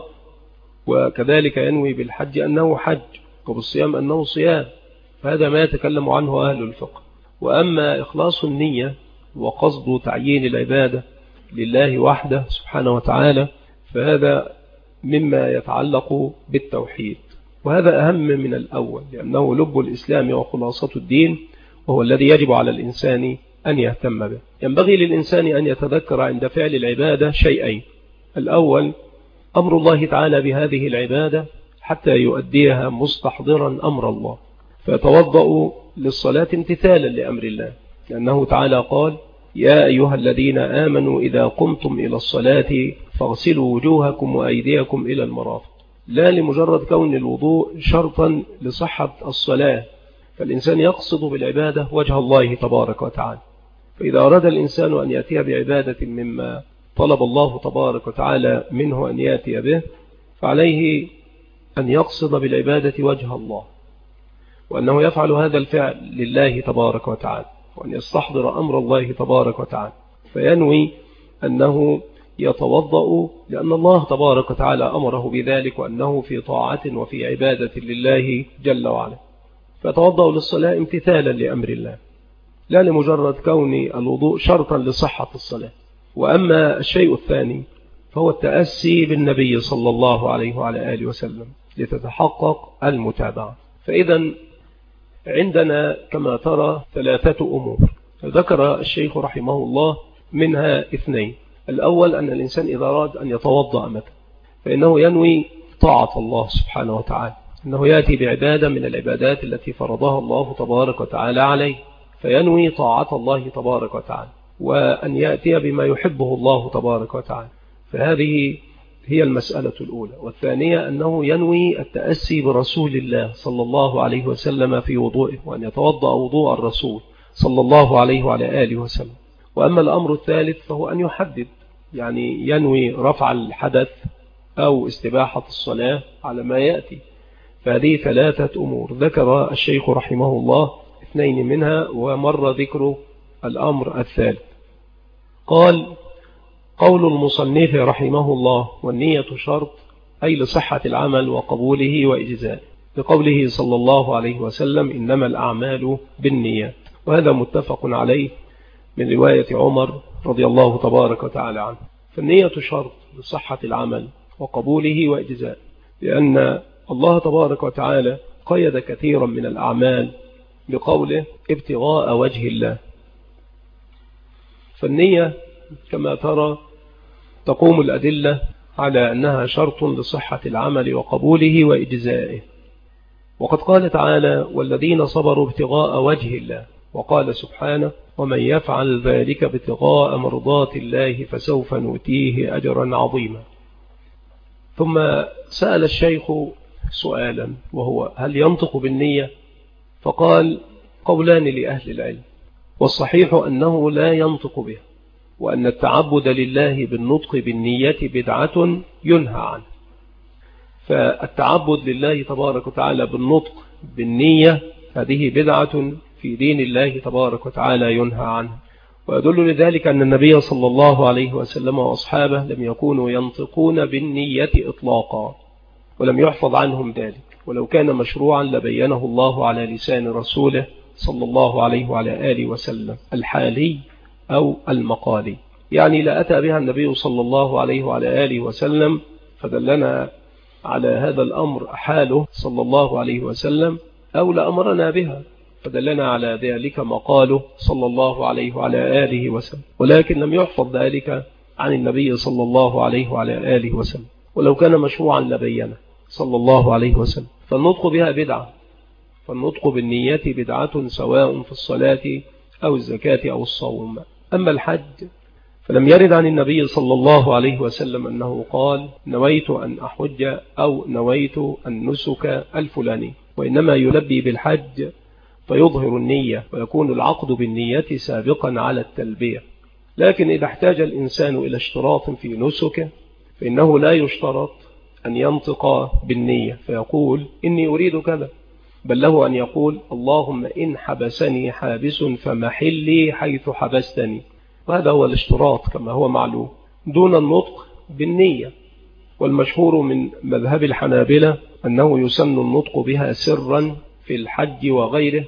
وكذلك ينوي بالحج أنه حج، وبالصيام أنه صيام. فهذا ما يتكلم عنه أهل الفقه. وأما إخلاص النية وقصد تعيين العبادة لله وحده سبحانه وتعالى، فهذا مما يتعلق بالتوحيد، وهذا أهم من الأول، لأنه لب الإسلام وخلاصة الدين، وهو الذي يجب على الإنسان أن يهتم به. ينبغي للإنسان أن يتذكر عند فعل العبادة شيئين: الأول أمر الله تعالى بهذه العبادة حتى يؤديها مستحضرا أمر الله، فيتوضأ للصلاة امتثالا لأمر الله، لأنه تعالى قال: يا أيها الذين آمنوا إذا قمتم إلى الصلاة فاغسلوا وجوهكم وأيديكم إلى المرافق. لا لمجرد كون الوضوء شرطا لصحة الصلاة، فالإنسان يقصد بالعبادة وجه الله تبارك وتعالى. فإذا أراد الإنسان أن يأتي بعبادة مما طلب الله تبارك وتعالى منه أن يأتي به، فعليه أن يقصد بالعبادة وجه الله، وأنه يفعل هذا الفعل لله تبارك وتعالى، وأن يستحضر أمر الله تبارك وتعالى، فينوي أنه يتوضأ لأن الله تبارك وتعالى أمره بذلك، وأنه في طاعة وفي عبادة لله جل وعلا، فيتوضأ للصلاة امتثالا لأمر الله، لا لمجرد كون الوضوء شرطا لصحة الصلاة. وأما الشيء الثاني فهو التأسي بالنبي صلى الله عليه وعلى آله وسلم لتتحقق المتابعة. فإذا عندنا كما ترى 3 أمور ذكر الشيخ رحمه الله، منها 2. الأول أن الإنسان إذا أراد أن يتوضأ مثلا فإنه ينوي طاعة الله سبحانه وتعالى، أنه يأتي بعبادة من العبادات التي فرضها الله تبارك وتعالى عليه، فينوي طاعة الله تبارك وتعالى، وأن يأتي بما يحبه الله تبارك وتعالى. فهذه هي المسألة الأولى. والثانية أنه ينوي التأسي برسول الله صلى الله عليه وسلم في وضوئه، وأن يتوضأ وضوء الرسول صلى الله عليه وعلى آله وسلم. وأما الأمر الثالث فهو أن يحدد، يعني ينوي رفع الحدث أو استباحة الصلاة على ما يأتي. فهذه 3 أمور ذكر الشيخ رحمه الله 2 منها، ومر ذكر الأمر الثالث. قال: قول المصنف رحمه الله: والنية شرط، أي لصحة العمل وقبوله وإجزائه، لقوله صلى الله عليه وسلم: إنما الأعمال بالنيات. وهذا متفق عليه من رواية عمر رضي الله تبارك وتعالى عنه. فالنية شرط لصحة العمل وقبوله وإجزائه، لأن الله تبارك وتعالى قيد كثيرا من الأعمال بقوله: ابتغاء وجه الله. فالنية كما ترى تقوم الأدلة على أنها شرط لصحة العمل وقبوله وإجزائه. وقد قال تعالى: والذين صبروا ابتغاء وجه الله. وقال سبحانه: ومن يفعل ذلك ابتغاء مرضات الله فسوف نؤتيه أجرا عظيما. ثم سأل الشيخ سؤالا، وهو: هل ينطق بالنية؟ فقال: قولان لأهل العلم، والصحيح أنه لا ينطق به، وأن التعبد لله بالنطق بالنية بدعة ينهى عنه. فالتعبد لله تبارك وتعالى بالنطق بالنية هذه بدعة في دين الله تبارك وتعالى ينهى عنه. ويدل لذلك أن النبي صلى الله عليه وسلم وأصحابه لم يكونوا ينطقون بالنية إطلاقا، ولم يحفظ عنهم ذلك، ولو كان مشروعا لبينه الله على لسان رسوله صلى الله عليه وعلى آله وسلم، الحالي أو المقالي. يعني لا أتى بها النبي صلى الله عليه وعلى آله وسلم فدلنا على هذا الأمر حاله صلى الله عليه وسلم، أو لأمرنا بها فدلنا على ذلك مقاله صلى الله عليه وعلى آله وسلم، ولكن لم يحفظ ذلك عن النبي صلى الله عليه وعلى آله وسلم، ولو كان مشروعا لبينه صلى الله عليه وسلم. فالنطق بها بدعة، فالنطق بالنية بدعة سواء في الصلاة أو الزكاة أو الصوم. أما الحج فلم يرد عن النبي صلى الله عليه وسلم أنه قال: نويت أن أحج أو نويت النسك الفلاني، وإنما يلبي بالحج فيظهر النية، ويكون العقد بالنية سابقا على التلبية. لكن إذا احتاج الإنسان إلى اشتراط في نسكه فإنه لا يشترط أن ينطق بالنية فيقول: إني أريد كذا، بل له أن يقول: اللهم إن حبسني حابس فمحلي حيث حبستني. وهذا هو الاشتراط كما هو معلوم، دون النطق بالنية. والمشهور من مذهب الحنابلة أنه يسن النطق بها سرا في الحج وغيره.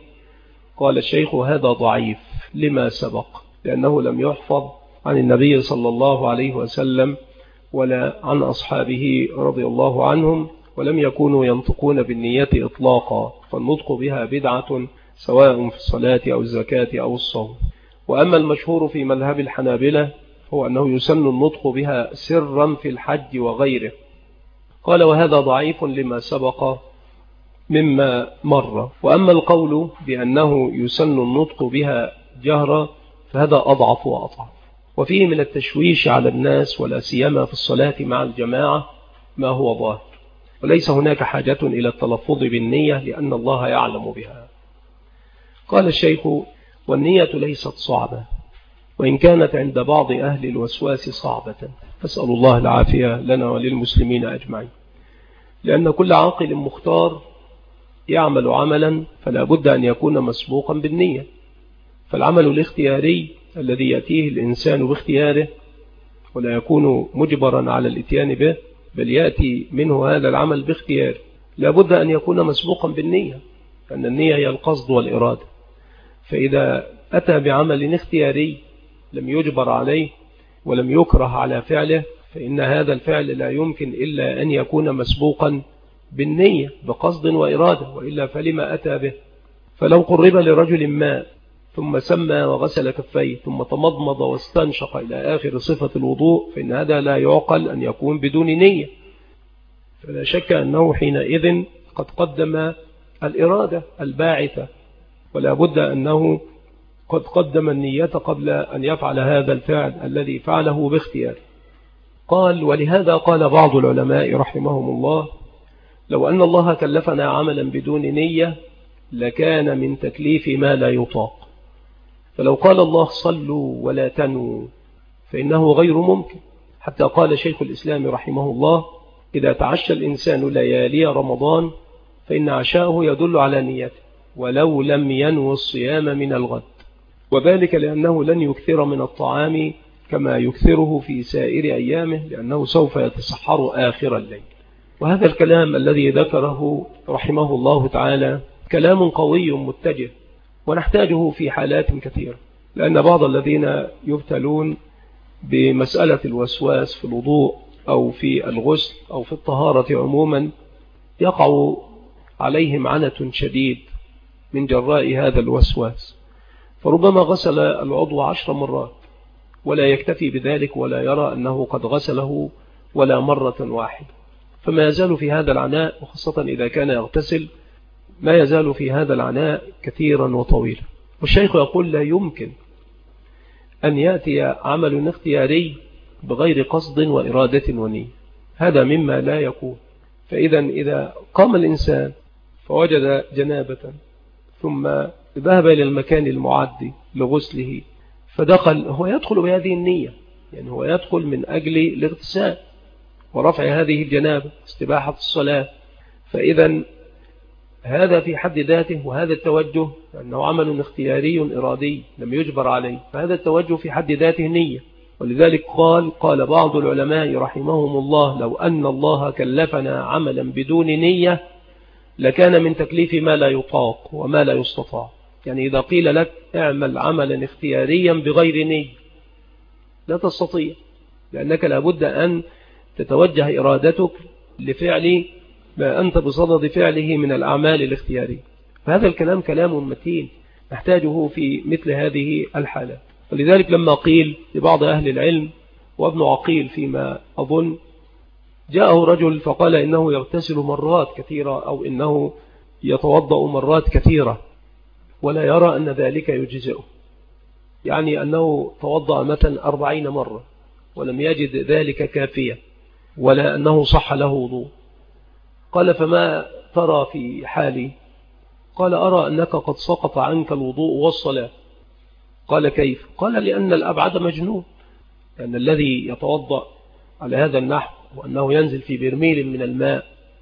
قال الشيخ: هذا ضعيف لما سبق، لأنه لم يحفظ عن النبي صلى الله عليه وسلم ولا عن أصحابه رضي الله عنهم، ولم يكونوا ينطقون بالنية إطلاقا، فالنطق بها بدعة سواء في الصلاة أو الزكاة أو الصوم. وأما المشهور في مذهب الحنابلة هو أنه يسن النطق بها سرا في الحج وغيره. قال: وهذا ضعيف لما سبق مما مر. وأما القول بأنه يسن النطق بها جهرا فهذا أضعف وأضعف، وفيه من التشويش على الناس، ولا سيما في الصلاة مع الجماعة، ما هو ظاهر، وليس هناك حاجة إلى التلفظ بالنية لأن الله يعلم بها. قال الشيخ: والنية ليست صعبة، وإن كانت عند بعض أهل الوسواس صعبة، فاسأل الله العافية لنا وللمسلمين أجمعين، لأن كل عاقل مختار يعمل عملا فلا بد أن يكون مسبوقا بالنية. فالعمل الاختياري الذي يأتيه الإنسان باختياره ولا يكون مجبرا على الاتيان به، بل يأتي منه هذا العمل باختيار، لا بد أن يكون مسبوقا بالنية، لأن النية هي القصد والإرادة. فإذا أتى بعمل اختياري لم يجبر عليه ولم يكره على فعله، فإن هذا الفعل لا يمكن إلا أن يكون مسبوقا بالنية بقصد وإرادة، وإلا فلما أتى به. فلو قرب لرجل ما ثم سمى وغسل كفيه ثم تمضمض واستنشق إلى آخر صفة الوضوء، فإن هذا لا يعقل أن يكون بدون نية. فلا شك أنه حينئذ قد قدم الإرادة الباعثة، ولا بد أنه قد قدم النية قبل أن يفعل هذا الفعل الذي فعله باختيار. قال: ولهذا قال بعض العلماء رحمهم الله: لو أن الله كلفنا عملا بدون نية لكان من تكليف ما لا يطاق. فلو قال الله صلوا ولا تنوا فإنه غير ممكن. حتى قال شيخ الإسلام رحمه الله: إذا تعشى الإنسان ليالي رمضان فإن عشاءه يدل على نيته ولو لم ينوي الصيام من الغد، وذلك لأنه لن يكثر من الطعام كما يكثره في سائر أيامه، لأنه سوف يتسحر آخر الليل. وهذا الكلام الذي ذكره رحمه الله تعالى كلام قوي متجه، ونحتاجه في حالات كثيرة، لأن بعض الذين يبتلون بمسألة الوسواس في الوضوء أو في الغسل أو في الطهارة عموما يقع عليهم عنة شديد من جراء هذا الوسواس، فربما غسل العضو 10 مرات ولا يكتفي بذلك ولا يرى أنه قد غسله ولا مرة واحدة، فما يزال في هذا العناء، وخاصة إذا كان يغتسل ما يزال في هذا العناء كثيرا وطويلا. والشيخ يقول: لا يمكن أن يأتي عمل اختياري بغير قصد وإرادة ونية، هذا مما لا يكون. إذا قام الإنسان فوجد جنابة ثم ذهب إلى المكان المعد لغسله فدخل، هو يدخل بهذه النية، يعني هو يدخل من أجل الاغتسال ورفع هذه الجنابة استباحة الصلاة. فإذا هذا في حد ذاته، وهذا التوجه أنه عمل اختياري إرادي لم يجبر عليه، فهذا التوجه في حد ذاته نية. ولذلك قال بعض العلماء رحمهم الله: لو أن الله كلفنا عملا بدون نية لكان من تكليف ما لا يطاق وما لا يستطاع. يعني إذا قيل لك اعمل عملا اختياريا بغير نية لا تستطيع، لأنك لابد أن تتوجه إرادتك لفعل ما أنت بصدد فعله من الأعمال الاختيارية. فهذا الكلام كلام متين نحتاجه في مثل هذه الحالات. ولذلك لما قيل لبعض أهل العلم وابن عقيل فيما أظن، جاءه رجل فقال إنه يغتسل مرات كثيرة أو إنه يتوضأ مرات كثيرة ولا يرى أن ذلك يجزئه، يعني أنه توضأ مثلا 40 مرة ولم يجد ذلك كافيا ولا أنه صح له وضوء. قال: فما ترى في حالي؟ قال: أرى أنك قد سقط عنك الوضوء والصلاة. قال: كيف؟ قال: لأن الأبعد مجنون، لأن الذي يتوضأ على هذا النحو وأنه ينزل في برميل من الماء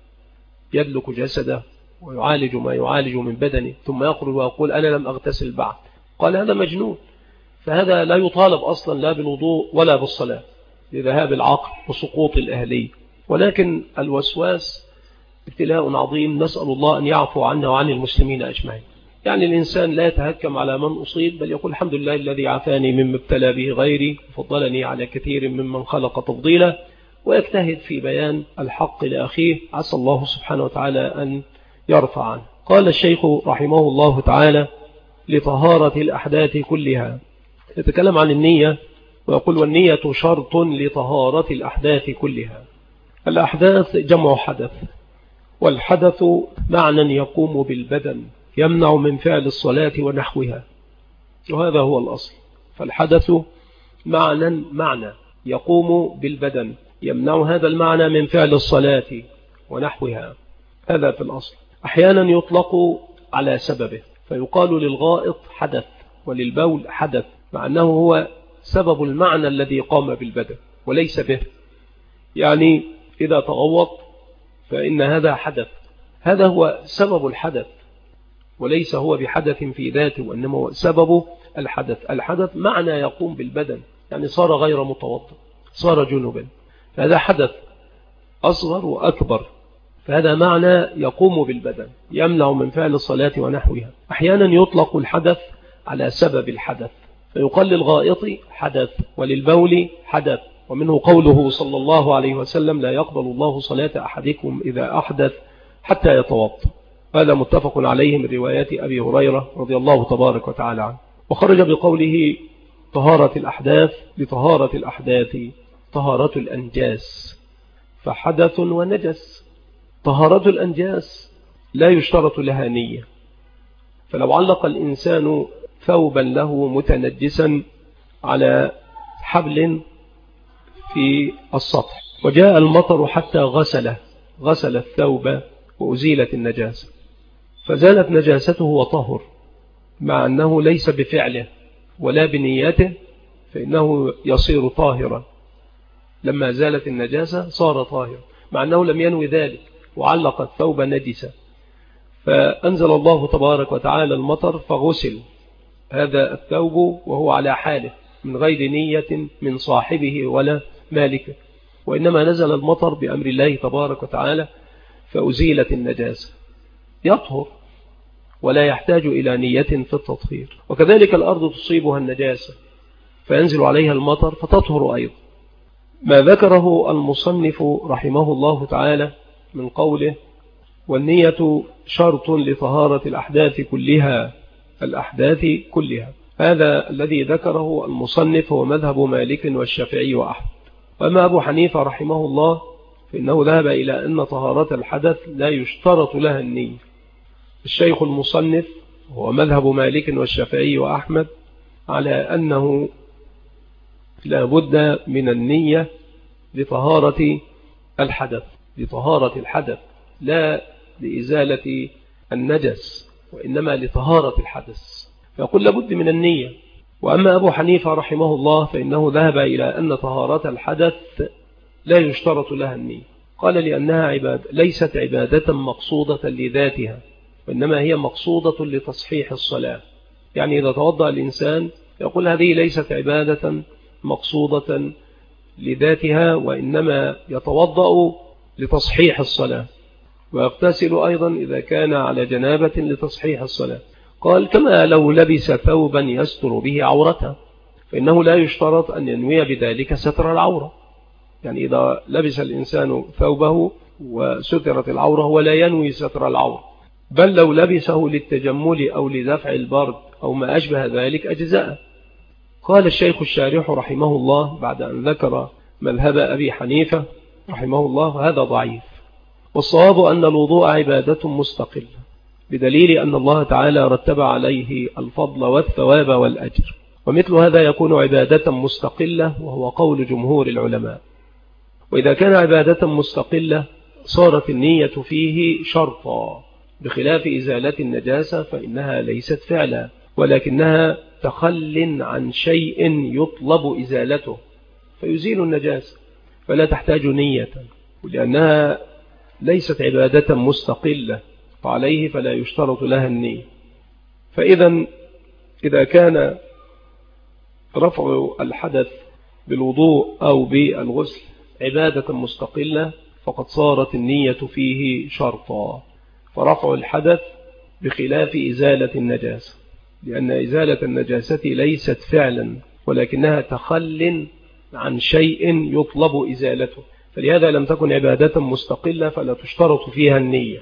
يدلك جسده ويعالج ما يعالج من بدنه ثم يخرج ويقول أنا لم أغتسل بعد، قال: هذا مجنون، فهذا لا يطالب أصلا لا بالوضوء ولا بالصلاة لذهاب العقل وسقوط الأهلية. ولكن الوسواس ابتلاء عظيم، نسأل الله أن يعفو عنا وعن المسلمين أجمعين. يعني الإنسان لا يتهكم على من أصيب، بل يقول الحمد لله الذي عافاني مما ابتلى به غيري وفضلني على كثير ممن خلق تفضيلا، ويجتهد في بيان الحق لأخيه، عسى الله سبحانه وتعالى أن يرفع عنه. قال الشيخ رحمه الله تعالى: لطهارة الأحداث كلها. يتكلم عن النية ويقول: والنية شرط لطهارة الأحداث كلها. الأحداث جمع حدث، والحدث معنى يقوم بالبدن يمنع من فعل الصلاة ونحوها، وهذا هو الأصل. فالحدث معنى يقوم بالبدن يمنع هذا المعنى من فعل الصلاة ونحوها، هذا في الأصل. أحيانا يطلق على سببه، فيقال للغائط حدث وللبول حدث، مع أنه هو سبب المعنى الذي قام بالبدن وليس به. يعني إذا تغوط فإن هذا حدث، هذا هو سبب الحدث وليس هو بحدث في ذاته، وإنما هو سبب الحدث. الحدث معنى يقوم بالبدن، يعني صار غير متوضئ، صار جنبا، فهذا حدث أصغر وأكبر، فهذا معنى يقوم بالبدن يمنع من فعل الصلاة ونحوها. أحيانا يطلق الحدث على سبب الحدث، فيقال للغائط حدث وللبول حدث، ومنه قوله صلى الله عليه وسلم: لا يقبل الله صلاة أحدكم إذا أحدث حتى يتوضأ. هذا متفق عليه من روايات أبي هريرة رضي الله تبارك وتعالى عنه. وخرج بقوله طهارة الأحداث لطهارة الأحداث طهارة الأنجاس، فحدث ونجس. طهارة الأنجاس لا يشترط لها نية، فلو علق الإنسان ثوبا له متنجسا على حبل في السطح وجاء المطر حتى غسل الثوب وأزيلت النجاسة، فزالت نجاسته وطهر، مع أنه ليس بفعله ولا بنيته، فإنه يصير طاهرا. لما زالت النجاسة صار طاهرا، مع أنه لم ينوي ذلك وعلق الثوب نجسا. فأنزل الله تبارك وتعالى المطر فغسل هذا الثوب وهو على حاله من غير نية من صاحبه ولا مالكه، وإنما نزل المطر بأمر الله تبارك وتعالى فأزيلت النجاسة، يطهر ولا يحتاج إلى نية في التطهير. وكذلك الأرض تصيبها النجاسة فينزل عليها المطر فتطهر أيضا. ما ذكره المصنف رحمه الله تعالى من قوله: والنية شرط لطهارة الأحداث كلها، هذا الذي ذكره المصنف هو مذهب مالك والشافعي وأحمد. وأما أبو حنيفة رحمه الله فإنه ذهب إلى أن طهارة الحدث لا يشترط لها النية. الشيخ المصنف هو مذهب مالك والشافعي وأحمد على أنه لا بد من النية لطهارة الحدث، لا لإزالة النجس، وإنما لطهارة الحدث، فيقول لابد من النية. وأما أبو حنيفة رحمه الله فإنه ذهب إلى أن طهارة الحدث لا يشترط لها النية. قال: لأنها ليست عبادة مقصودة لذاتها، وإنما هي مقصودة لتصحيح الصلاة. يعني إذا توضأ الإنسان يقول هذه ليست عبادة مقصودة لذاتها، وإنما يتوضأ لتصحيح الصلاة، ويغتسل أيضا إذا كان على جنابة لتصحيح الصلاة. قال: كما لو لبس ثوبا يستر به عورته، فإنه لا يشترط أن ينوي بذلك ستر العورة. يعني إذا لبس الإنسان ثوبه وسترت العورة ولا ينوي ستر العورة، بل لو لبسه للتجمل أو لدفع البرد أو ما أشبه ذلك أجزاء. قال الشيخ الشارح رحمه الله بعد أن ذكر مذهب أبي حنيفة رحمه الله: هذا ضعيف، والصواب أن الوضوء عبادة مستقلة، بدليل أن الله تعالى رتب عليه الفضل والثواب والأجر، ومثل هذا يكون عبادة مستقلة، وهو قول جمهور العلماء. وإذا كان عبادة مستقلة صارت النية فيه شرطا، بخلاف إزالة النجاسة فإنها ليست فعلا، ولكنها تخل عن شيء يطلب إزالته فيزيل النجاسة، فلا تحتاج نية، ولأنها ليست عبادة مستقلة فعليه فلا يشترط لها النية. فإذا إذا كان رفع الحدث بالوضوء أو بالغسل عبادة مستقلة فقد صارت النية فيه شرطا، فرفع الحدث بخلاف إزالة النجاسة، لأن إزالة النجاسة ليست فعلا ولكنها تخل عن شيء يطلب إزالته، فلهذا لم تكن عبادة مستقلة فلا تشترط فيها النية.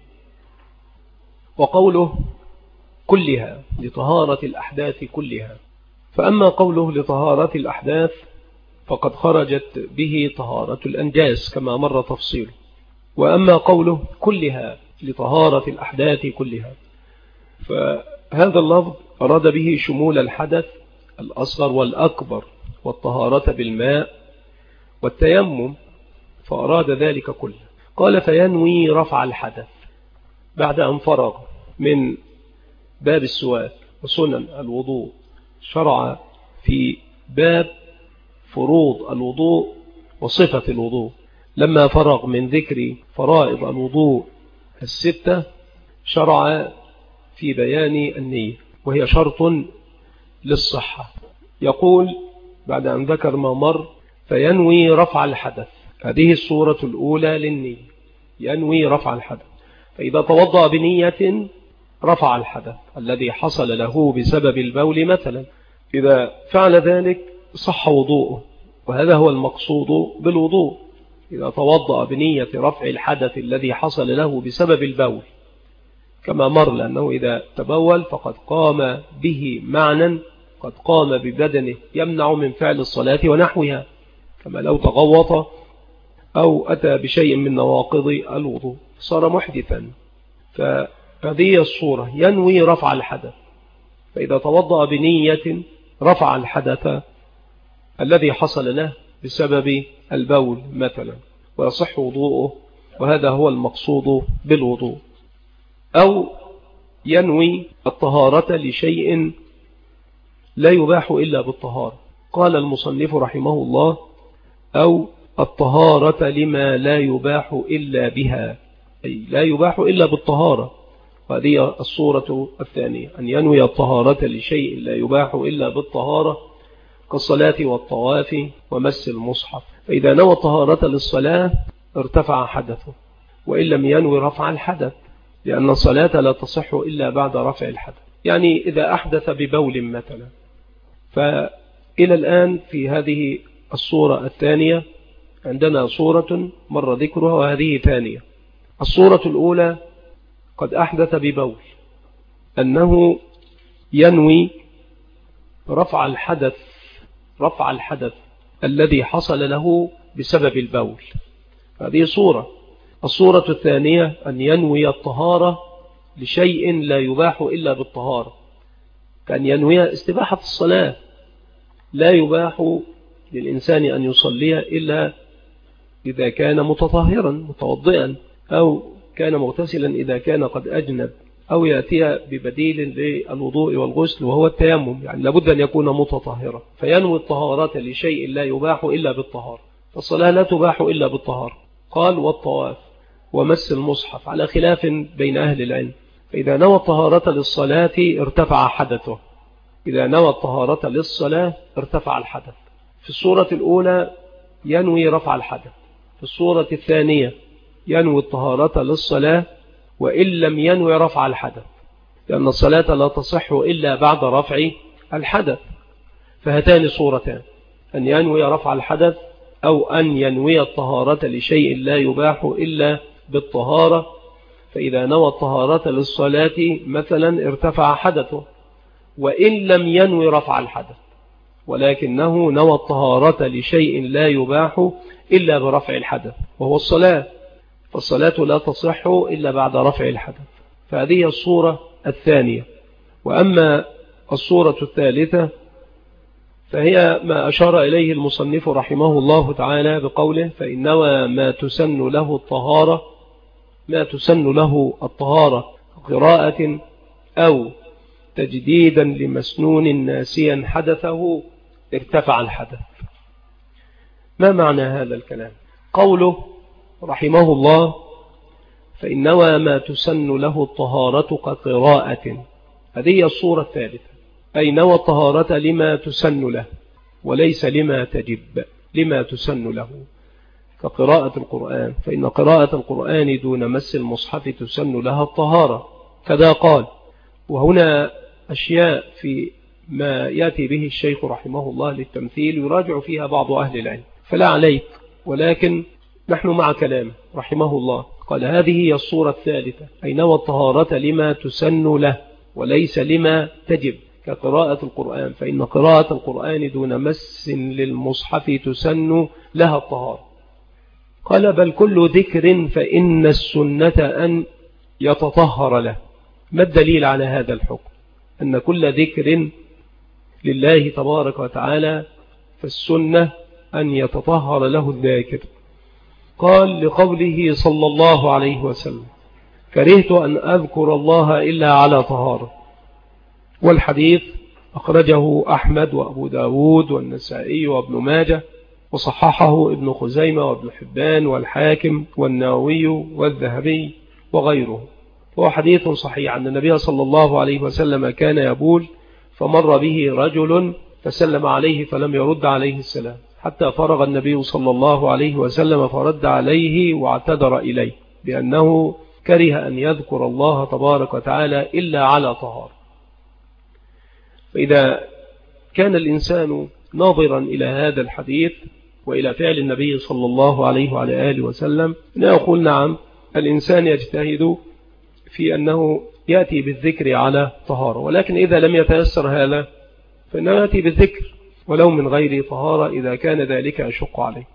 وقوله كلها لطهارة الأحداث كلها، فأما قوله لطهارة الأحداث فقد خرجت به طهارة الأنجاس كما مر تفصيله. وأما قوله كلها لطهارة الأحداث كلها، فهذا اللفظ أراد به شمول الحدث الأصغر والأكبر والطهارة بالماء والتيمم، فأراد ذلك كله. قال: فينوي رفع الحدث بعد أن فرغ من باب السواك وسنن الوضوء، شرع في باب فروض الوضوء وصفة الوضوء. لما فرغ من ذكر فرائض الوضوء الستة شرع في بيان النية، وهي شرط للصحة. يقول بعد أن ذكر ما مر: فينوي رفع الحدث. هذه الصورة الأولى للنية، ينوي رفع الحدث. فإذا توضأ بنية رفع الحدث الذي حصل له بسبب البول مثلا، إذا فعل ذلك صح وضوءه وهذا هو المقصود بالوضوء. إذا توضأ بنية رفع الحدث الذي حصل له بسبب البول كما مر، لأنه إذا تبول فقد قام به معنى، قد قام ببدنه يمنع من فعل الصلاة ونحوها، كما لو تغوط أو أتى بشيء من نواقض الوضوء صار محدثا. فهذه الصورة ينوي رفع الحدث، فإذا توضأ بنية رفع الحدث الذي حصل له بسبب البول مثلا ويصح وضوءه، وهذا هو المقصود بالوضوء. أو ينوي الطهارة لشيء لا يباح إلا بالطهارة. قال المصنف رحمه الله: أو الطهارة لما لا يباح إلا بها، أي لا يباح إلا بالطهارة. وهذه الصورة الثانية، أن ينوي الطهارة لشيء لا يباح إلا بالطهارة كالصلاة والطواف ومس المصحف. فإذا نوى الطهارة للصلاة ارتفع حدثه، وإن لم ينوي رفع الحدث، لأن الصلاة لا تصح إلا بعد رفع الحدث. يعني إذا أحدث ببول مثلا. فإلى الآن في هذه الصورة الثانية عندنا صورة مر ذكرها وهذه ثانية. الصورة الأولى قد أحدث ببول، أنه ينوي رفع الحدث الذي حصل له بسبب البول، هذه صورة. الصورة الثانية أن ينوي الطهارة لشيء لا يباح إلا بالطهارة، كأن ينوي استباحة الصلاة. لا يباح للإنسان أن يصلي إلا إذا كان متطهرا متوضئا، أو كان مغتسلا إذا كان قد أجنب، أو يأتي ببديل للوضوء والغسل وهو التيمم، يعني لابد أن يكون متطهرا. فينوي الطهارة لشيء لا يباح إلا بالطهارة، فالصلاة لا تباح إلا بالطهارة. قال: والطواف ومس المصحف، على خلاف بين أهل العلم. فإذا نوى الطهارة للصلاة ارتفع حدثه، إذا نوى الطهارة للصلاة ارتفع الحدث. في الصورة الأولى ينوي رفع الحدث، في الصورة الثانية ينوي الطهارة للصلاة وإن لم ينوي رفع الحدث، لأن الصلاة لا تصح إلا بعد رفع الحدث. فهاتان صورتان: أن ينوي رفع الحدث أو أن ينوي الطهارة لشيء لا يباح إلا بالطهارة. فإذا نوى الطهارة للصلاة مثلا ارتفع حدثه، وإن لم ينوي رفع الحدث، ولكنه نوى الطهارة لشيء لا يباح إلا برفع الحدث وهو الصلاة، فالصلاة لا تصح إلا بعد رفع الحدث. فهذه الصورة الثانية. وأما الصورة الثالثة فهي ما أشار إليه المصنف رحمه الله تعالى بقوله: فإن نوى ما تسن له الطهارة قراءة أو تجديدا لمسنون ناسيا حدثه ارتفع الحدث. ما معنى هذا الكلام؟ قوله رحمه الله: فإن نوى ما تسن له الطهارة كقراءة، هذه الصورة الثالثة، أي نوى الطهارة لما تسن له وليس لما تجب، لما تسن له كقراءة القرآن، فإن قراءة القرآن دون مس المصحف تسن لها الطهارة. كذا قال. وهنا أشياء في ما يأتي به الشيخ رحمه الله للتمثيل يراجع فيها بعض أهل العلم، فلا عليك، ولكن نحن مع كلامه رحمه الله. قال: هذه هي الصورة الثالثة، أي نوى الطهارة لما تسن له وليس لما تجب كقراءة القرآن، فإن قراءة القرآن دون مس للمصحف تسن لها الطهارة. قال: بل كل ذكر فإن السنة أن يتطهر له. ما الدليل على هذا الحكم؟ أن كل ذكر لله تبارك وتعالى فالسنة أن يتطهر له الذاكر. قال: لقوله صلى الله عليه وسلم: كرهت أن أذكر الله إلا على طهارة. والحديث أخرجه أحمد وأبو داود والنسائي وابن ماجه، وصححه ابن خزيمة وابن حبان والحاكم والنووي والذهبي وغيره. وهو حديث صحيح أن النبي صلى الله عليه وسلم كان يبول، فمر به رجل فسلم عليه فلم يرد عليه السلام، حتى فرغ النبي صلى الله عليه وسلم فرد عليه واعتذر إليه بأنه كره أن يذكر الله تبارك وتعالى إلا على طهارة. فإذا كان الإنسان ناظرا إلى هذا الحديث وإلى فعل النبي صلى الله عليه وعلى آله وسلم نقول نعم، الإنسان يجتهد في أنه يأتي بالذكر على طهارة، ولكن إذا لم يتيسر هذا فإنه يأتي بالذكر ولو من غير طهارة إذا كان ذلك أشق عليه.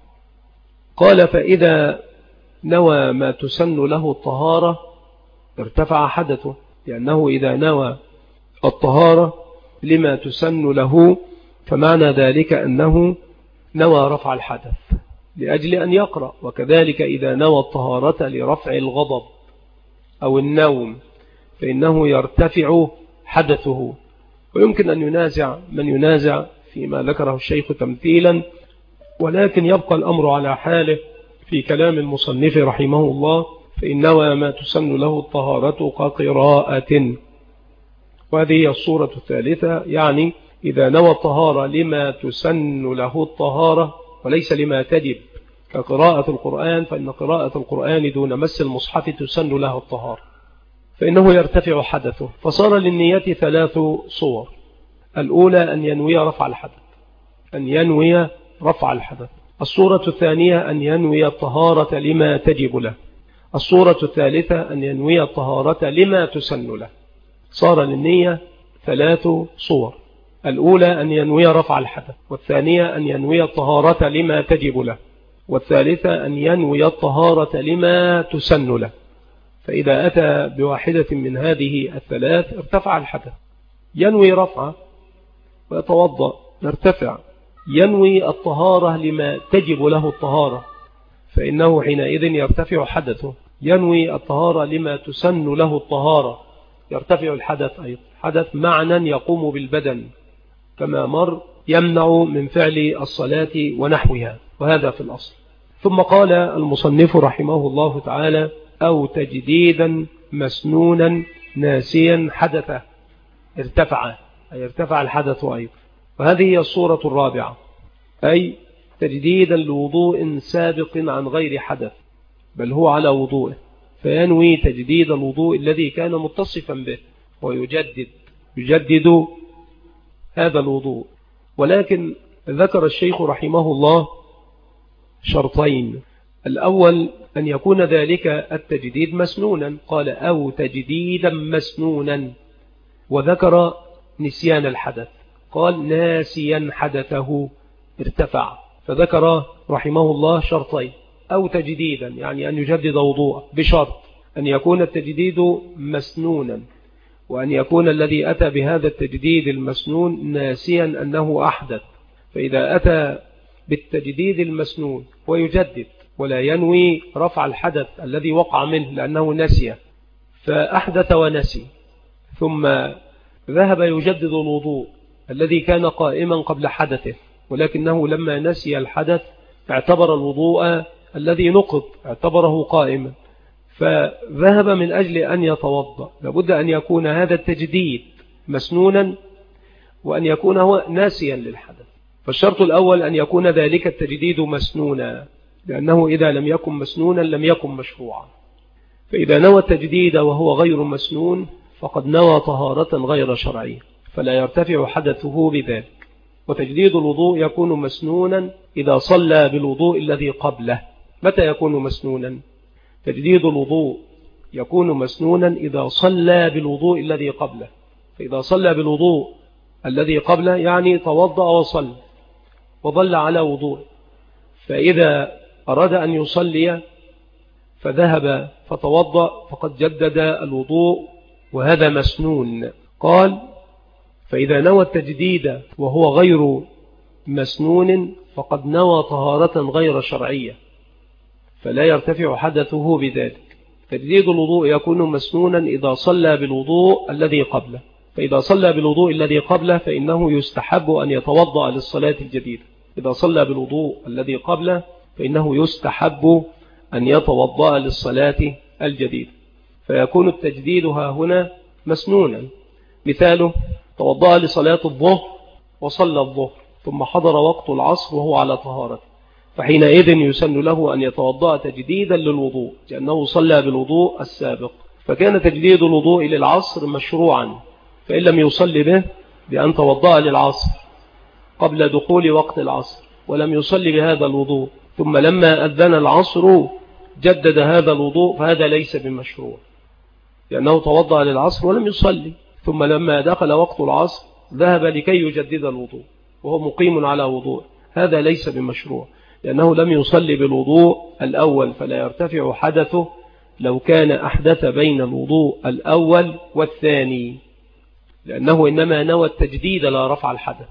قال فإذا نوى ما تسن له الطهارة ارتفع حدثه، لأنه إذا نوى الطهارة لما تسن له فمعنى ذلك أنه نوى رفع الحدث لأجل أن يقرأ، وكذلك إذا نوى الطهارة لرفع الغضب أو النوم فإنه يرتفع حدثه. ويمكن أن ينازع من ينازع فيما ذكره الشيخ تمثيلا، ولكن يبقى الأمر على حاله في كلام المصنف رحمه الله، فإن نوى ما تسن له الطهارة كقراءة. وهذه الصورة الثالثة، يعني إذا نوى الطهارة لما تسن له الطهارة وليس لما تجب كقراءة القرآن، فإن قراءة القرآن دون مس المصحف تسن له الطهارة، فإنه يرتفع حدثه. فصار للنية 3 صور. الأولى أن ينوي رفع الحدث، أن ينوي رفع الحدث. الصورة الثانية أن ينوي الطهارة لما تجب له. الصورة الثالثة أن ينوي الطهارة لما تسن له. صار للنية 3 صور. الأولى أن ينوي رفع الحدث، والثانية أن ينوي الطهارة لما تجب له، والثالثة أن ينوي الطهارة لما تسن له. فإذا أتى بواحدة من هذه الثلاث ارتفع الحدث. ينوي رفع ويتوضأ يرتفع. ينوي الطهارة لما تجب له الطهارة فإنه حينئذ يرتفع حدثه. ينوي الطهارة لما تسن له الطهارة يرتفع الحدث أيضا. حدث معنى يقوم بالبدن كما مر يمنع من فعل الصلاة ونحوها، وهذا في الأصل. ثم قال المصنف رحمه الله تعالى أو تجديدا مسنونا ناسيا حدثه ارتفع، أي ارتفع الحدث أيضا. وهذه هي الصورة الرابعة، أي تجديدا لوضوء سابق عن غير حدث بل هو على وضوءه، فينوي تجديد الوضوء الذي كان متصفا به ويجدد هذا الوضوء. ولكن ذكر الشيخ رحمه الله شرطين. الأول أن يكون ذلك التجديد مسنونا، قال أو تجديدا مسنونا، وذكر نسيان الحدث، قال ناسيا حدثه ارتفع. فذكر رحمه الله شرطين، أو تجديدا يعني أن يجدد وضوءه بشرط أن يكون التجديد مسنونا، وأن يكون الذي أتى بهذا التجديد المسنون ناسيا أنه أحدث. فإذا أتى بالتجديد المسنون ويجدد ولا ينوي رفع الحدث الذي وقع منه لأنه نسي، فأحدث ونسي ثم ذهب يجدد الوضوء الذي كان قائما قبل حدثه، ولكنه لما نسي الحدث اعتبر الوضوء الذي نقض اعتبره قائما، فذهب من أجل أن يتوضأ. لابد أن يكون هذا التجديد مسنونا وأن يكون هو ناسيا للحدث. فالشرط الأول أن يكون ذلك التجديد مسنونا، لأنه إذا لم يكن مسنونا لم يكن مشروعا. فإذا نوى التجديد وهو غير مسنون فقد نوى طهارة غير شرعية، فلا يرتفع حدثه بذلك. وتجديد الوضوء يكون مسنونا إذا صلى بالوضوء الذي قبله. متى يكون مسنونا؟ تجديد الوضوء يكون مسنونا إذا صلى بالوضوء الذي قبله. فإذا صلى بالوضوء الذي قبله يعني توضأ وصلى وظل على وضوء، فإذا أراد أن يصلي فذهب فتوضأ فقد جدد الوضوء، وهذا مسنون. قال فإذا نوى التجديد وهو غير مسنون فقد نوى طهارة غير شرعية، فلا يرتفع حدثه بذلك. تجديد الوضوء يكون مسنونا إذا صلى بالوضوء الذي قبله. فإذا صلى بالوضوء الذي قبله فإنه يستحب أن يتوضأ للصلاة الجديدة. إذا صلى بالوضوء الذي قبله فإنه يستحب أن يتوضأ للصلاة الجديدة، فيكون التجديد هنا مسنونا. مثاله توضأ لصلاة الظهر وصلى الظهر ثم حضر وقت العصر وهو على طهارة، فحينئذ يسن له أن يتوضأ تجديدا للوضوء لأنه صلى بالوضوء السابق. فكان تجديد الوضوء للعصر مشروعا، فإن لم يصلي به بأن توضأ للعصر قبل دخول وقت العصر ولم يصلي بهذا الوضوء، ثم لما أذن العصر جدد هذا الوضوء، فهذا ليس بمشروع، لأنه توضأ للعصر ولم يصلي، ثم لما دخل وقت العصر ذهب لكي يجدد الوضوء وهو مقيم على وضوء، هذا ليس بمشروع، لأنه لم يصلي بالوضوء الأول، فلا يرتفع حدثه لو كان أحدث بين الوضوء الأول والثاني، لأنه إنما نوى التجديد لا رفع الحدث،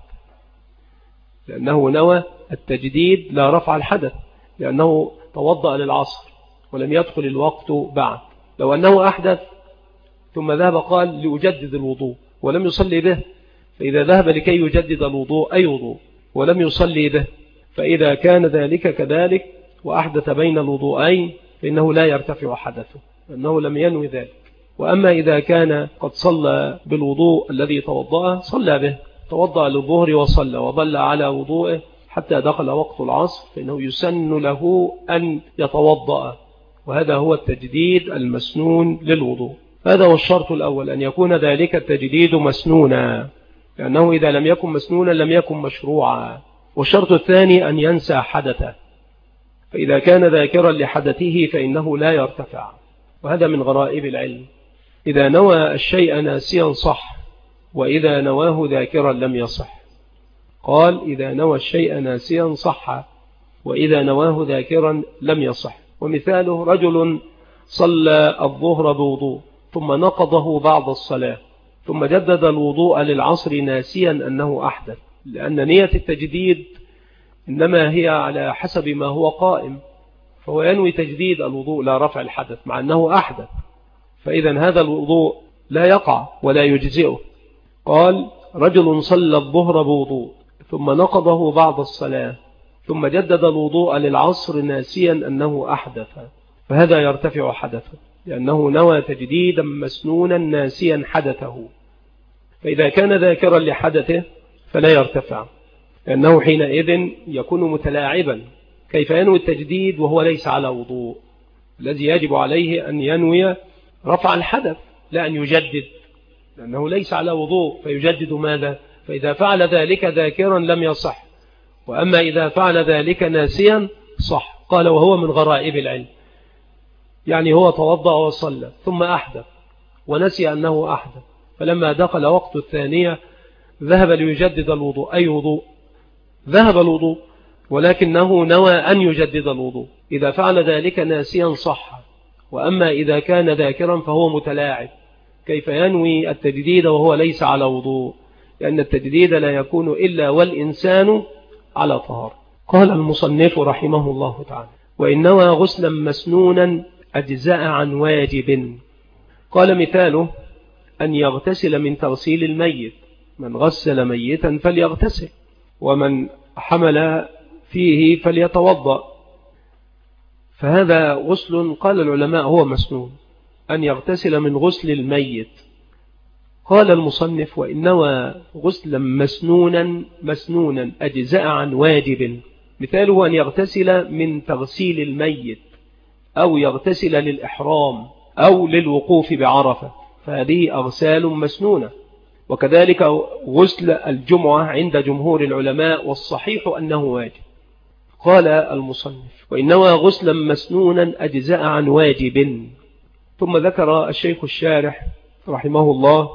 لأنه نوى التجديد لا رفع الحدث، لأنه توضأ للعصر ولم يدخل الوقت بعد. لو أنه أحدث ثم ذهب قال لأجدد الوضوء ولم يصلي به، فإذا ذهب لكي يجدد الوضوء أي وضوء ولم يصلي به، فإذا كان ذلك كذلك وأحدث بين الوضوءين فإنه لا يرتفع حدثه، لأنه لم ينوي ذلك. وأما إذا كان قد صلى بالوضوء الذي توضأه صلى به، توضأ للظهر وصلى وظل على وضوءه حتى دخل وقت العصر، فإنه يسن له أن يتوضأ، وهذا هو التجديد المسنون للوضوء. هذا هو الشرط الأول، أن يكون ذلك التجديد مسنونا، لأنه إذا لم يكن مسنونا لم يكن مشروعا. والشرط الثاني أن ينسى حدثه، فإذا كان ذاكرا لحدثه فإنه لا يرتفع، وهذا من غرائب العلم. إذا نوى الشيء ناسيا صح، وإذا نواه ذاكرا لم يصح. قال إذا نوى الشيء ناسيا صح، وإذا نواه ذاكرا لم يصح. ومثاله رجل صلى الظهر بوضوء ثم نقضه بعد الصلاة، ثم جدد الوضوء للعصر ناسيا أنه أحدث، لأن نية التجديد إنما هي على حسب ما هو قائم، فهو ينوي تجديد الوضوء لا رفع الحدث مع أنه أحدث، فإذا هذا الوضوء لا يقع ولا يجزئه. قال رجل صلى الظهر بوضوء ثم نقضه بعد الصلاة، ثم جدد الوضوء للعصر ناسيا أنه أحدث، فهذا يرتفع حدثه، لأنه نوى تجديدا مسنونا ناسيا حدثه. فإذا كان ذاكرا لحدثه فلا يرتفع، لأنه حينئذ يكون متلاعبا، كيف ينوي التجديد وهو ليس على وضوء؟ الذي يجب عليه أن ينوي رفع الحدث لا أن يجدد، لأنه ليس على وضوء، فيجدد ماذا؟ فإذا فعل ذلك ذاكرا لم يصح، وأما إذا فعل ذلك ناسيا صح. قال وهو من غرائب العلم، يعني هو توضأ وصلى ثم أحدث ونسي أنه أحدث، فلما دخل وقت الثانية ذهب ليجدد الوضوء، أي وضوء؟ ذهب الوضوء، ولكنه نوى أن يجدد الوضوء. إذا فعل ذلك ناسيا صح، وأما إذا كان ذاكرا فهو متلاعب، كيف ينوي التجديد وهو ليس على وضوء؟ لأن التجديد لا يكون إلا والإنسان على طهارة. قال المصنف رحمه الله تعالى وإن نوى غسلا مسنونا أجزاء عن واجب. قال مثاله أن يغتسل من تغسيل الميت، من غسل ميتا فليغتسل، ومن حمل فيه فليتوضأ، فهذا غسل قال العلماء هو مسنون، أن يغتسل من غسل الميت. قال المصنف وإن نوى غسلا مسنونا أجزاء عن واجب. مثاله أن يغتسل من تغسيل الميت، أو يغتسل للإحرام أو للوقوف بعرفة، فهذه أغسال مسنونة. وكذلك غسل الجمعة عند جمهور العلماء، والصحيح أنه واجب. قال المصنف وإن نوى غسلا مسنونا أجزاء عن واجب. ثم ذكر الشيخ الشارح رحمه الله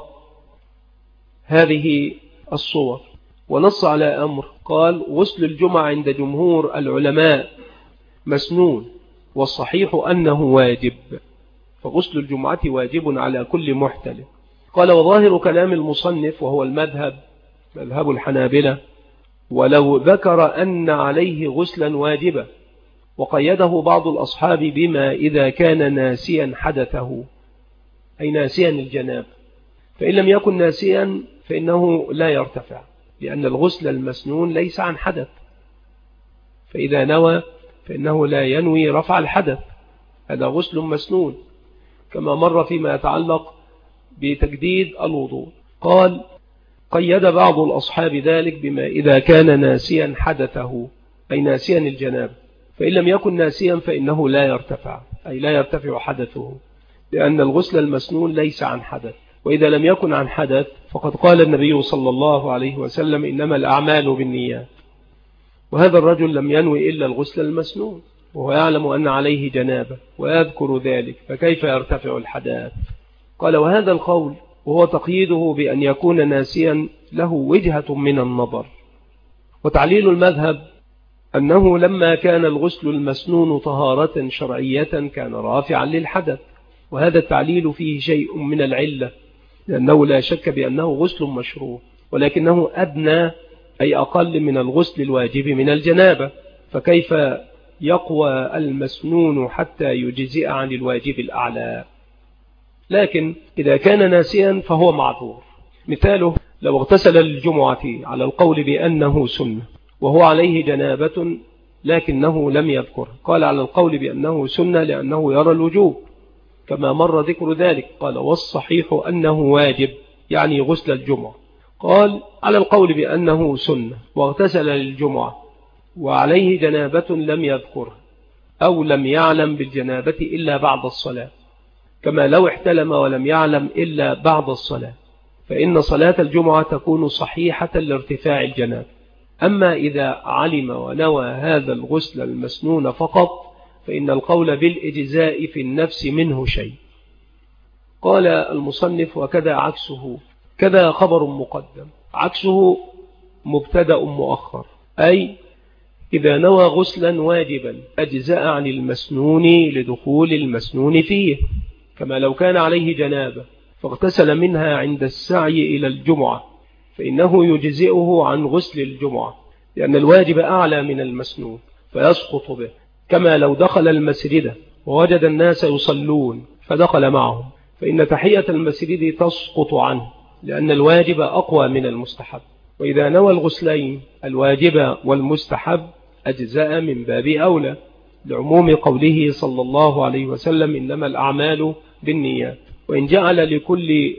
هذه الصور ونص على أمر، قال غسل الجمعة عند جمهور العلماء مسنون، والصحيح أنه واجب، فغسل الجمعة واجب على كل محتلم. قال وظاهر كلام المصنف وهو مذهب الحنابلة، ولو ذكر أن عليه غسلا واجبا، وقيده بعض الأصحاب بما إذا كان ناسيا حدثه، أي ناسيا الجناب، فإن لم يكن ناسيا فإنه لا يرتفع، لأن الغسل المسنون ليس عن حدث، فإذا نوى فإنه لا ينوي رفع الحدث، هذا غسل مسنون، كما مر فيما يتعلق بتجديد الوضوء. قال قيد بعض الأصحاب ذلك بما إذا كان ناسيا حدثه، أي ناسيا الجناب، فإن لم يكن ناسيا فإنه لا يرتفع، أي لا يرتفع حدثه، لأن الغسل المسنون ليس عن حدث، وإذا لم يكن عن حدث فقد قال النبي صلى الله عليه وسلم إنما الأعمال بالنيات. وهذا الرجل لم ينوي إلا الغسل المسنون وهو يعلم أن عليه جنابة ويذكر ذلك، فكيف يرتفع الحدث؟ قال وهذا القول وهو تقييده بأن يكون ناسيا له وجهة من النظر. وتعليل المذهب أنه لما كان الغسل المسنون طهارة شرعية كان رافعا للحدث، وهذا التعليل فيه شيء من العلة، لأنه لا شك بأنه غسل مشروع، ولكنه أدنى أي أقل من الغسل الواجب من الجنابة، فكيف يقوى المسنون حتى يجزئ عن الواجب الأعلى؟ لكن إذا كان ناسيا فهو معذور. مثاله لو اغتسل للجمعة على القول بأنه سنة وهو عليه جنابة لكنه لم يذكر، قال على القول بأنه سنة لأنه يرى الوجوب كما مر ذكر ذلك، قال والصحيح أنه واجب يعني غسل الجمعة. قال على القول بأنه سنة واغتسل للجمعة وعليه جنابة لم يذكر أو لم يعلم بالجنابة إلا بعد الصلاة، كما لو احتلم ولم يعلم إلا بعد الصلاة، فإن صلاة الجمعة تكون صحيحة لارتفاع الجنابة. أما إذا علم ونوى هذا الغسل المسنون فقط فإن القول بالإجزاء في النفس منه شيء. قال المصنف وكذا عكسه، كذا خبر مقدم، عكسه مبتدأ مؤخر، أي إذا نوى غسلا واجبا أجزاء عن المسنون لدخول المسنون فيه، كما لو كان عليه جنابة فاغتسل منها عند السعي إلى الجمعة فإنه يجزئه عن غسل الجمعة، لأن الواجب أعلى من المسنون فيسقط به، كما لو دخل المسجد ووجد الناس يصلون فدخل معهم فإن تحية المسجد تسقط عنه، لأن الواجب أقوى من المستحب. وإذا نوى الغسلين الواجب والمستحب أجزاء من باب أولى، لعموم قوله صلى الله عليه وسلم إنما الأعمال بالنيات. وإن جعل لكل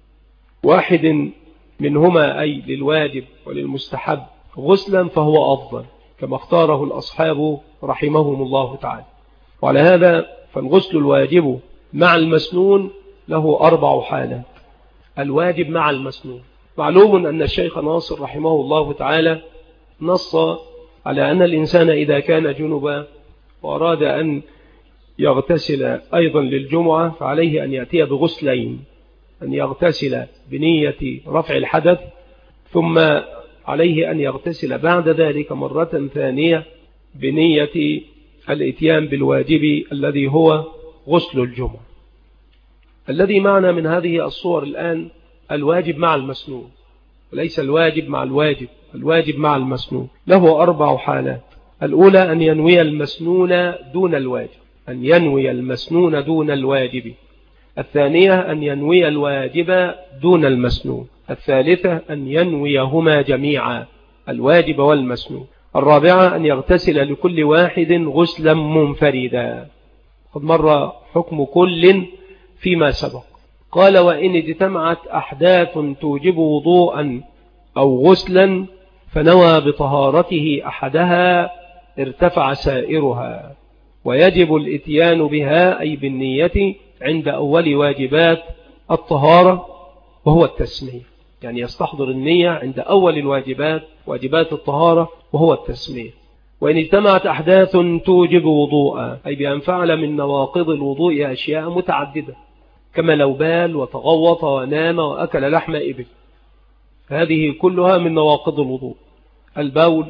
واحد منهما أي للواجب وللمستحب غسلا فهو أفضل، كما اختاره الأصحاب رحمهم الله تعالى. وعلى هذا فالغسل الواجب مع المسنون له 4 حالات. الواجب مع المسنون، معلوم أن الشيخ ناصر رحمه الله تعالى نص على أن الإنسان إذا كان جنبا وأراد أن يغتسل أيضا للجمعة فعليه أن يأتي بغسلين، أن يغتسل بنية رفع الحدث، ثم عليه أن يغتسل بعد ذلك مرة ثانية بنية الإتيان بالواجب الذي هو غسل الجمعة. الذي معنا من هذه الصور الآن الواجب مع المسنون، وليس الواجب مع الواجب، الواجب مع المسنون له 4 حالات. الأولى أن ينوي المسنون دون الواجب، أن ينوي المسنون دون الواجب. الثانية أن ينوي الواجب دون المسنون. الثالثة أن ينويهما جميعا، الواجب والمسنون. الرابعة أن يغتسل لكل واحد غسلا منفردا، قد مر حكم كل فيما سبق. قال وإن اجتمعت أحداث توجب وضوءا أو غسلا فنوى بطهارته أحدها ارتفع سائرها، ويجب الاتيان بها أي بالنية عند أول واجبات الطهارة وهو التسمية، يعني يستحضر النية عند أول الواجبات واجبات الطهارة وهو التسمية. وإن اجتمعت أحداث توجب وضوءا أي بأن فعل من نواقض الوضوء أشياء متعددة، كما لو بال وتغوط ونام وأكل لحم إبل، هذه كلها من نواقض الوضوء، البول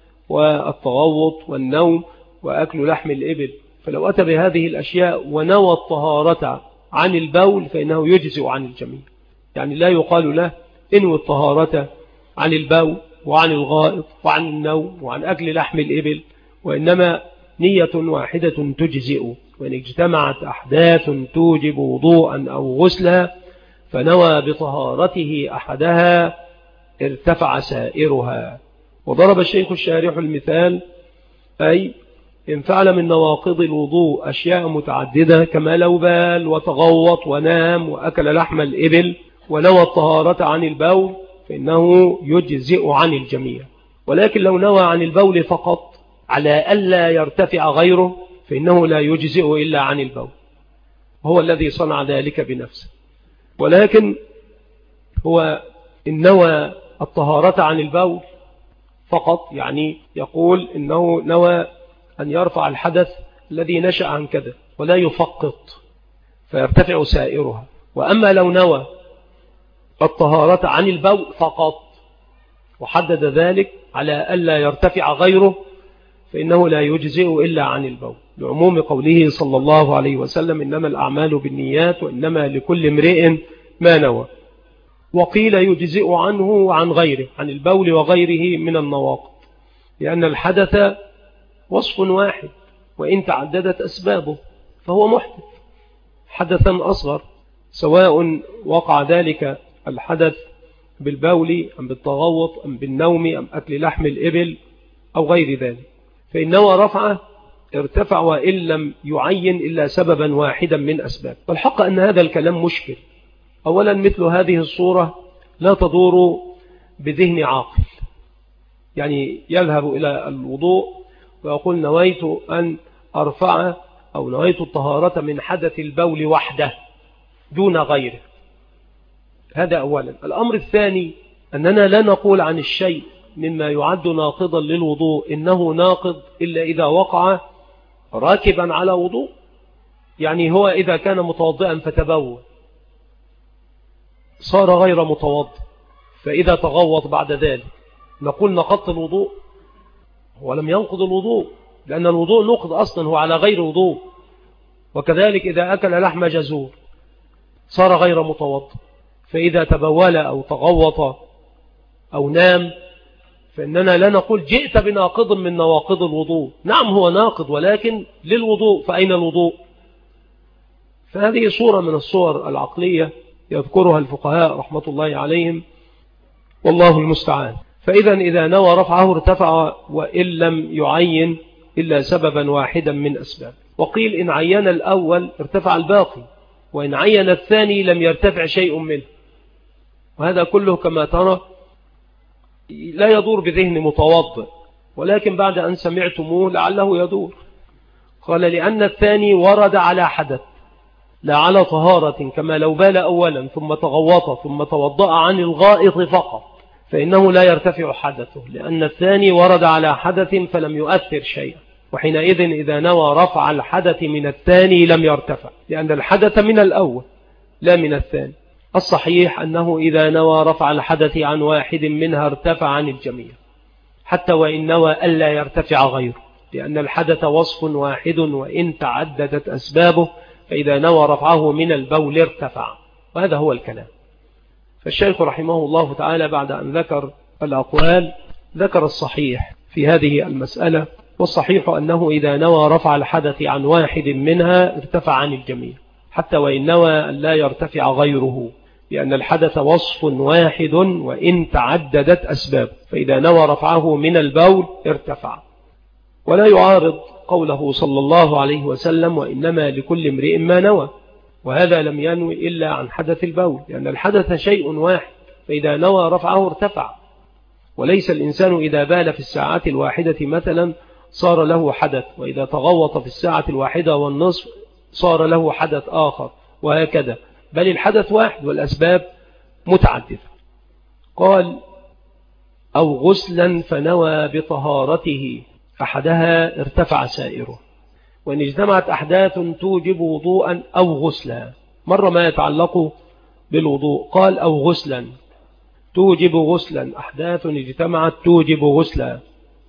والتغوط والنوم وأكل لحم الإبل. فلو أتى بهذه الأشياء ونوى الطهارة عن البول فإنه يجزئ عن الجميع، يعني لا يقال له إنوي الطهارة عن البول وعن الغائط وعن النوم وعن أكل لحم الإبل، وإنما نية واحدة تجزئ. وإن اجتمعت أحداث توجب وضوءا أو غسلا فنوى بطهارته أحدها ارتفع سائرها. وضرب الشيخ الشارح المثال، أي إن فعل من نواقض الوضوء أشياء متعددة كما لو بال وتغوط ونام وأكل لحم الإبل ونوى الطهارة عن البول فإنه يجزئ عن الجميع. ولكن لو نوى عن البول فقط على ألا يرتفع غيره فإنه لا يجزئ إلا عن البول، هو الذي صنع ذلك بنفسه. ولكن هو إن نوى الطهارة عن البول فقط، يعني يقول إنه نوى أن يرفع الحدث الذي نشأ عن كذا ولا يفقط فيرتفع سائرها. وأما لو نوى الطهارة عن البول فقط وحدد ذلك على ألا يرتفع غيره فإنه لا يجزئ إلا عن البول، لعموم قوله صلى الله عليه وسلم إنما الأعمال بالنيات وإنما لكل امرئ ما نوى. وقيل يجزئ عنه وعن غيره، عن البول وغيره من النواقض، لأن الحدث وصف واحد وإن تعددت أسبابه فهو محدث حدثا أصغر، سواء وقع ذلك الحدث بالبول أم بالتغوط أم بالنوم أم أكل لحم الإبل أو غير ذلك، فإن نوى رفعه ارتفع وإن لم يعين إلا سببا واحدا من أسباب. والحق أن هذا الكلام مشكل. أولا مثل هذه الصورة لا تدور بذهن عاقل، يعني يذهب إلى الوضوء ويقول نويت أن أرفع أو نويت الطهارة من حدث البول وحده دون غيره. هذا أولا. الأمر الثاني أننا لا نقول عن الشيء مما يعد ناقضا للوضوء إنه ناقض إلا إذا وقع راكبا على وضوء، يعني هو إذا كان متوضئا فتبول صار غير متوضئ، فإذا تغوط بعد ذلك نقول نقضت الوضوء؟ ولم ينقض الوضوء، لأن الوضوء نقض أصلا، هو على غير وضوء. وكذلك إذا أكل لحم جزور صار غير متوضئ، فإذا تبول أو تغوط أو نام فإننا لا نقول جئت بناقض من نواقض الوضوء. نعم هو ناقض ولكن للوضوء، فأين الوضوء؟ فهذه صورة من الصور العقلية يذكرها الفقهاء رحمة الله عليهم، والله المستعان. فإذا نوى رفعه ارتفع وإن لم يعين إلا سببا واحدا من أسباب. وقيل إن عين الأول ارتفع الباقي، وإن عين الثاني لم يرتفع شيء منه. وهذا كله كما ترى لا يدور بذهن متوضئ، ولكن بعد أن سمعتموه لعله يدور. قال لأن الثاني ورد على حدث لا على طهارة، كما لو بال أولا ثم تغوط ثم توضأ عن الغائط فقط فإنه لا يرتفع حدثه، لأن الثاني ورد على حدث فلم يؤثر شيئا، وحينئذ إذا نوى رفع الحدث من الثاني لم يرتفع، لأن الحدث من الأول لا من الثاني. الصحيح أنه إذا نوى رفع الحدث عن واحد منها ارتفع عن الجميع، حتى وإن نوى ألا يرتفع غيره، لأن الحدث وصف واحد وإن تعددت أسبابه، فإذا نوى رفعه من البول ارتفع. وهذا هو الكلام. فالشيخ رحمه الله تعالى بعد أن ذكر الأقوال ذكر الصحيح في هذه المسألة، والصحيح أنه إذا نوى رفع الحدث عن واحد منها ارتفع عن الجميع، حتى وإن نوى أن لا يرتفع غيره، لأن الحدث وصف واحد وإن تعددت أسباب، فإذا نوى رفعه من البول ارتفع. ولا يعارض قوله صلى الله عليه وسلم وإنما لكل امرئ ما نوى، وهذا لم ينوي إلا عن حدث البول، لأن الحدث شيء واحد، فإذا نوى رفعه ارتفع. وليس الإنسان إذا بال في الساعة الواحدة مثلا صار له حدث، وإذا تغوط في الساعة الواحدة والنصف صار له حدث آخر، وهكذا، بل الحدث واحد والأسباب متعددة. قال أو غسلا فنوى بطهارته أحدها ارتفع سائره. وإن اجتمعت أحداث توجب وضوءا أو غسلا، مر ما يتعلق بالوضوء، قال أو غسلا توجب غسلا، أحداث اجتمعت توجب غسلا،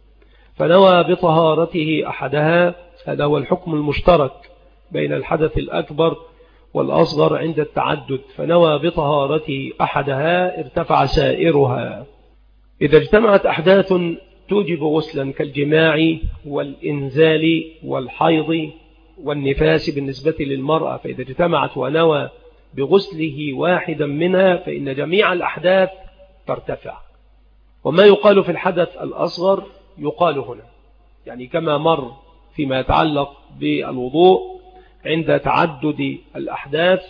فنوى بطهارته أحدها. هذا هو الحكم المشترك بين الحدث الأكبر والأصغر عند التعدد، فنوى بطهارته أحدها ارتفع سائرها. إذا اجتمعت أحداث توجب غسلا كالجماع والإنزال والحيض والنفاس بالنسبة للمرأة، فإذا اجتمعت ونوى بغسله واحدا منها فإن جميع الأحداث ترتفع. وما يقال في الحدث الأصغر يقال هنا، يعني كما مر فيما يتعلق بالوضوء عند تعدد الأحداث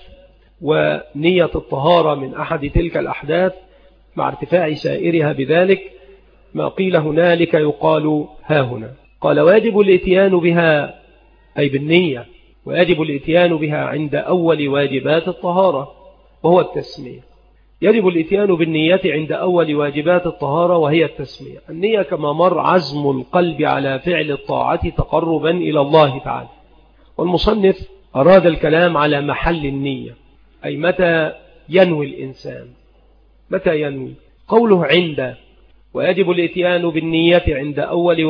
ونية الطهارة من أحد تلك الأحداث مع ارتفاع سائرها بذلك، ما قيل هنالك يقال ها هنا. قال واجب الاتيان بها أي بالنية، ويجب الاتيان بها عند أول واجبات الطهارة، وهو التسمية. يجب الإتيان بالنية عند أول واجبات الطهارة وهي التسمية. النية كما مر عزم القلب على فعل الطاعة تقربا إلى الله تعالى، والمصنف أراد الكلام على محل النية، أي متى ينوي الإنسان، متى ينوي. قوله عند، ويجب الإتيان بالنية عند أول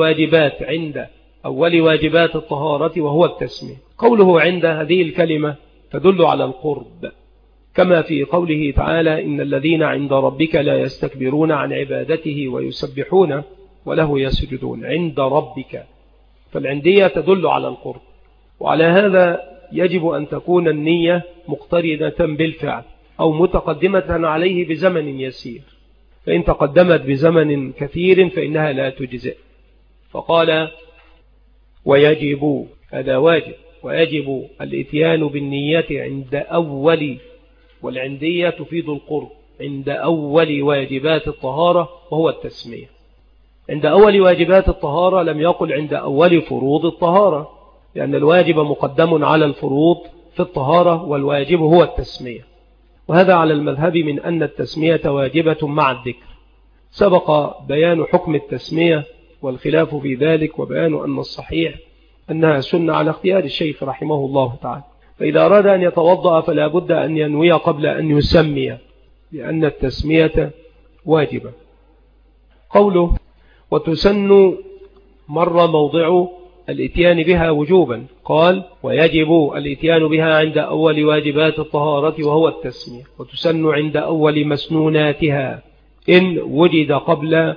واجبات الطهارة وهو التسمية. قوله عند، هذه الكلمة تدل على القرب، كما في قوله تعالى إن الذين عند ربك لا يستكبرون عن عبادته ويسبحون وله يسجدون. عند ربك، فالعندية تدل على القرب، وعلى هذا يجب أن تكون النية مقترنة بالفعل أو متقدمة عليه بزمن يسير، فإن تقدمت بزمن كثير فإنها لا تجزئ. فقال ويجب، هذا واجب، ويجب الإتيان بالنية عند أول، والعندية تفيد القرب، عند أول واجبات الطهارة وهو التسمية. عند أول واجبات الطهارة لم يقل عند أول فروض الطهارة، لأن الواجب مقدم على الفروض في الطهارة، والواجب هو التسمية، وهذا على المذهب من أن التسمية واجبة مع الذكر. سبق بيان حكم التسمية والخلاف في ذلك، وبيان أن الصحيح أنها سنة على اختيار الشيخ رحمه الله تعالى. فإذا أراد أن يتوضأ فلا بد أن ينوي قبل أن يسمي، لأن التسمية واجبة. قوله وتسن مر موضع الإتيان بها وجوبا، قال ويجب الإتيان بها عند أول واجبات الطهارة وهو التسمية، وتسن عند أول مسنوناتها إن وجد قبل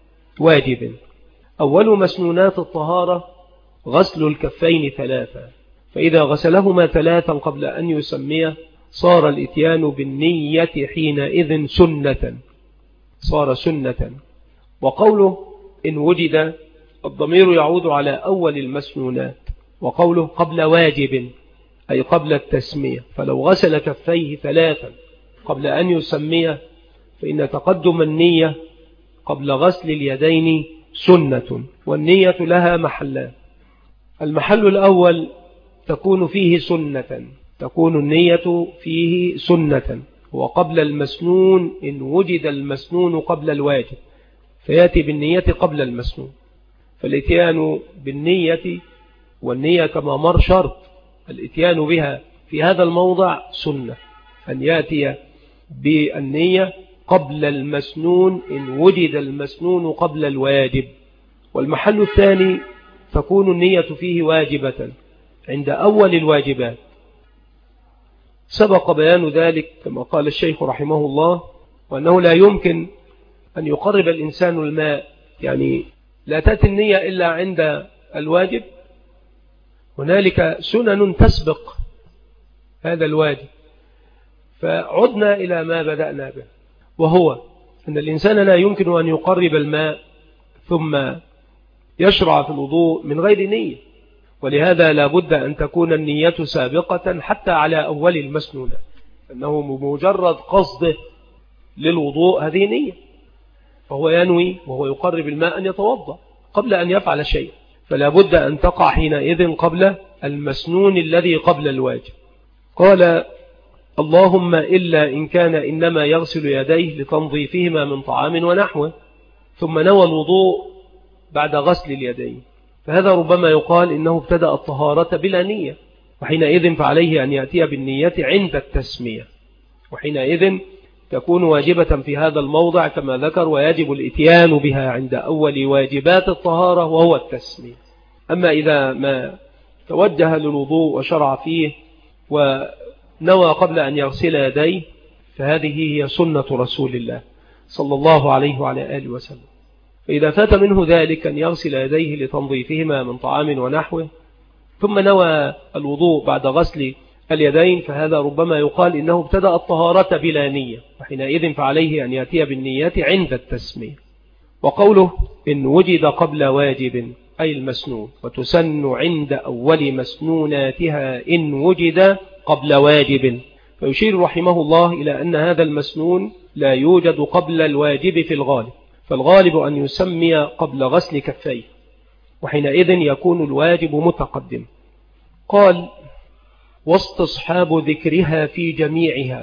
واجب. أول مسنونات الطهارة غسل الكفين 3، فإذا غسلهما 3 قبل أن يسميه صار الإتيان بالنية حينئذ سنة، صار سنة. وقوله إن وجد، الضمير يعود على أول المسنونات، وقوله قبل واجب أي قبل التسمية، فلو غسل كفيه 3 قبل أن يسميه فإن تقدم النية قبل غسل اليدين سنة، والنية لها محلان. المحل الأول تكون فيه سنة، تكون النية فيه سنة، وقبل المسنون إن وجد المسنون قبل الواجب فيأتي بالنية قبل المسنون. فالإتيان بالنية، والنية كما مر شرط، الإتيان بها في هذا الموضع سنة، أن يأتي بالنية قبل المسنون إن وجد المسنون قبل الواجب. والمحل الثاني تكون النية فيه واجبة عند أول الواجبات، سبق بيان ذلك كما قال الشيخ رحمه الله، وأنه لا يمكن أن يقرب الإنسان الماء، يعني لا تأتي النية إلا عند الواجب، هنالك سنن تسبق هذا الواجب. فعدنا إلى ما بدأنا به، وهو أن الإنسان لا يمكن أن يقرب الماء ثم يشرع في الوضوء من غير نية، ولهذا لا بد أن تكون النية سابقة حتى على أول المسنونة، أنه بمجرد قصده للوضوء هذه نية، فهو ينوي وهو يقرب الماء أن يتوضأ قبل أن يفعل شيء، فلا بد أن تقع حينئذ قبل المسنون الذي قبل الواجب. قال اللهم إلا إن كان إنما يغسل يديه لتنظيفهما من طعام ونحوه، ثم نوى الوضوء بعد غسل اليدين، فهذا ربما يقال إنه ابتدأ الطهارة بلا نية، وحينئذ فعليه أن يأتي بالنية عند التسمية، وحينئذ تكون واجبة في هذا الموضع كما ذكر، ويجب الإتيان بها عند أول واجبات الطهارة وهو التسمية. أما إذا ما توجه للوضوء وشرع فيه ونوى قبل أن يغسل يديه فهذه هي سنة رسول الله صلى الله عليه وعلى آله وسلم. فإذا فات منه ذلك أن يغسل يديه لتنظيفهما من طعام ونحوه ثم نوى الوضوء بعد غسل اليدين، فهذا ربما يقال إنه ابتدأ الطهارة بلا نية، وحينئذ فعليه أن يأتي بالنية عند التسمية. وقوله إن وجد قبل واجب أي المسنون، وتسن عند أول مسنوناتها إن وجد قبل واجب، فيشير رحمه الله إلى أن هذا المسنون لا يوجد قبل الواجب في الغالب، فالغالب أن يسمي قبل غسل كفيه، وحينئذ يكون الواجب متقدم. قال واستصحاب ذكرها في جميعها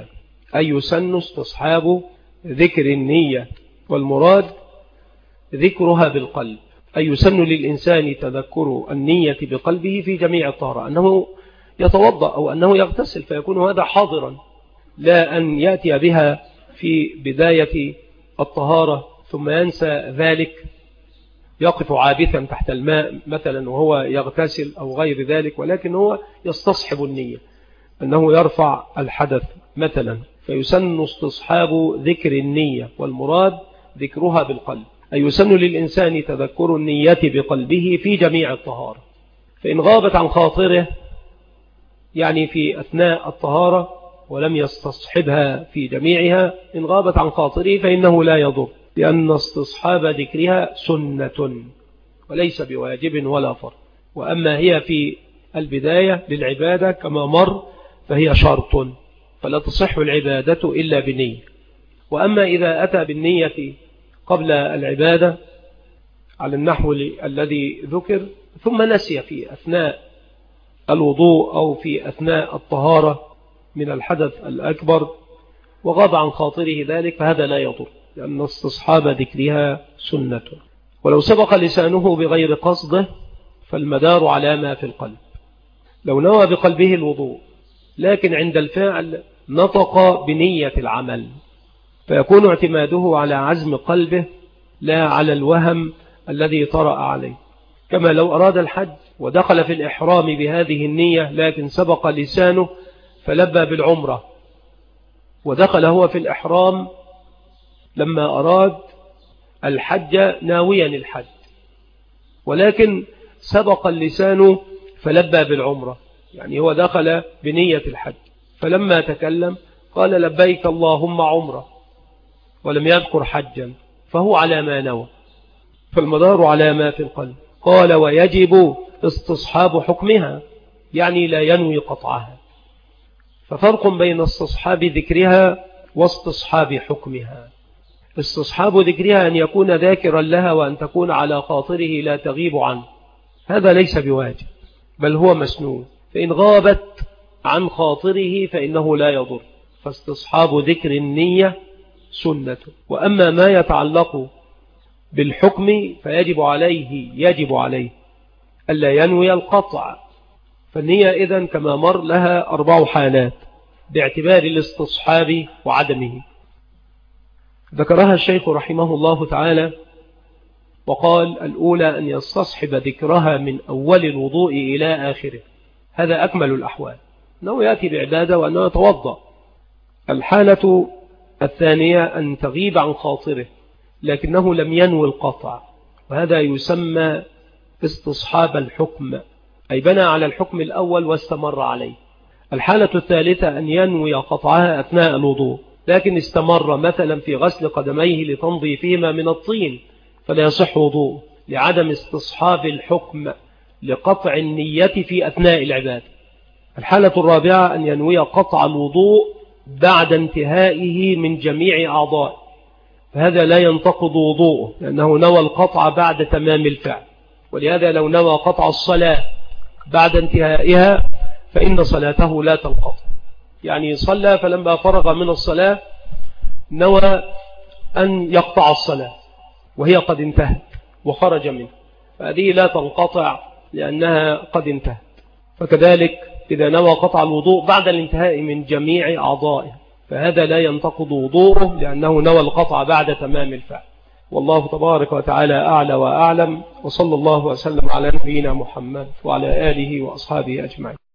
أي يسن استصحاب ذكر النية، والمراد ذكرها بالقلب، أي يسن للإنسان تذكر النية بقلبه في جميع الطهارة، أنه يتوضأ أو أنه يغتسل فيكون هذا حاضرا، لا أن يأتي بها في بداية الطهارة ثم ينسى ذلك، يقف عابثا تحت الماء مثلا وهو يغتسل أو غير ذلك، ولكن هو يستصحب النية أنه يرفع الحدث مثلا، فيسن استصحاب ذكر النية، والمراد ذكرها بالقلب، أي يسن للإنسان تذكر النية بقلبه في جميع الطهارة، فإن غابت عن خاطره يعني في أثناء الطهارة ولم يستصحبها في جميعها، إن غابت عن خاطره فإنه لا يضر، لأن استصحاب ذكرها سنة وليس بواجب ولا فرض، وأما هي في البداية للعبادة كما مر فهي شرط، فلا تصح العبادة إلا بنية. وأما إذا أتى بالنية قبل العبادة على النحو الذي ذكر ثم نسي في أثناء الوضوء أو في أثناء الطهارة من الحدث الأكبر وغاب عن خاطره ذلك، فهذا لا يضر، لأن استصحاب ذكرها سنة. ولو سبق لسانه بغير قصده فالمدار على ما في القلب، لو نوى بقلبه الوضوء لكن عند الفعل نطق بنية العمل فيكون اعتماده على عزم قلبه لا على الوهم الذي طرأ عليه، كما لو أراد الحج ودخل في الإحرام بهذه النية لكن سبق لسانه فلبى بالعمرة، ودخل هو في الإحرام لما أراد الحج ناويا الحج، ولكن سبق اللسان فلبى بالعمرة، يعني هو دخل بنية الحج فلما تكلم قال لبيك اللهم عمرة ولم يذكر حجا، فهو على ما نوى، فالمدار على ما في القلب. قال ويجب استصحاب حكمها، يعني لا ينوي قطعها، ففرق بين استصحاب ذكرها واستصحاب حكمها. استصحاب ذكرها أن يكون ذاكرا لها وأن تكون على خاطره لا تغيب عنه، هذا ليس بواجب بل هو مسنون، فإن غابت عن خاطره فإنه لا يضر، فاستصحاب ذكر النية سنة. وأما ما يتعلق بالحكم فيجب عليه ألا ينوي القطع، فالنية إذن كما مر لها 4 حالات باعتبار الاستصحاب وعدمه، ذكرها الشيخ رحمه الله تعالى وقال الأولى أن يستصحب ذكرها من أول الوضوء إلى آخره، هذا أكمل الأحوال، أنه يأتي بعبادة وأنه يتوضأ. الحالة الثانية أن تغيب عن خاطره لكنه لم ينوي القطع، وهذا يسمى استصحاب الحكم، أي بنى على الحكم الأول واستمر عليه. الحالة الثالثة أن ينوي قطعها أثناء الوضوء لكن استمر مثلا في غسل قدميه لتنظيفهما من الطين فلا يصح وضوء لعدم استصحاب الحكم لقطع النية في أثناء العبادة. الحالة الرابعة أن ينوي قطع الوضوء بعد انتهائه من جميع أعضائه، فهذا لا ينتقض وضوءه لأنه نوى القطع بعد تمام الفعل، ولهذا لو نوى قطع الصلاة بعد انتهائها فإن صلاته لا تنقطع، يعني صلى فلما فرغ من الصلاة نوى أن يقطع الصلاة وهي قد انتهت وخرج منه، فهذه لا تنقطع لأنها قد انتهت. فكذلك إذا نوى قطع الوضوء بعد الانتهاء من جميع أعضائه فهذا لا ينتقض وضوءه لأنه نوى القطع بعد تمام الفعل. والله تبارك وتعالى أعلى وأعلم، وصلى الله وسلم على نبينا محمد وعلى آله وأصحابه أجمعين.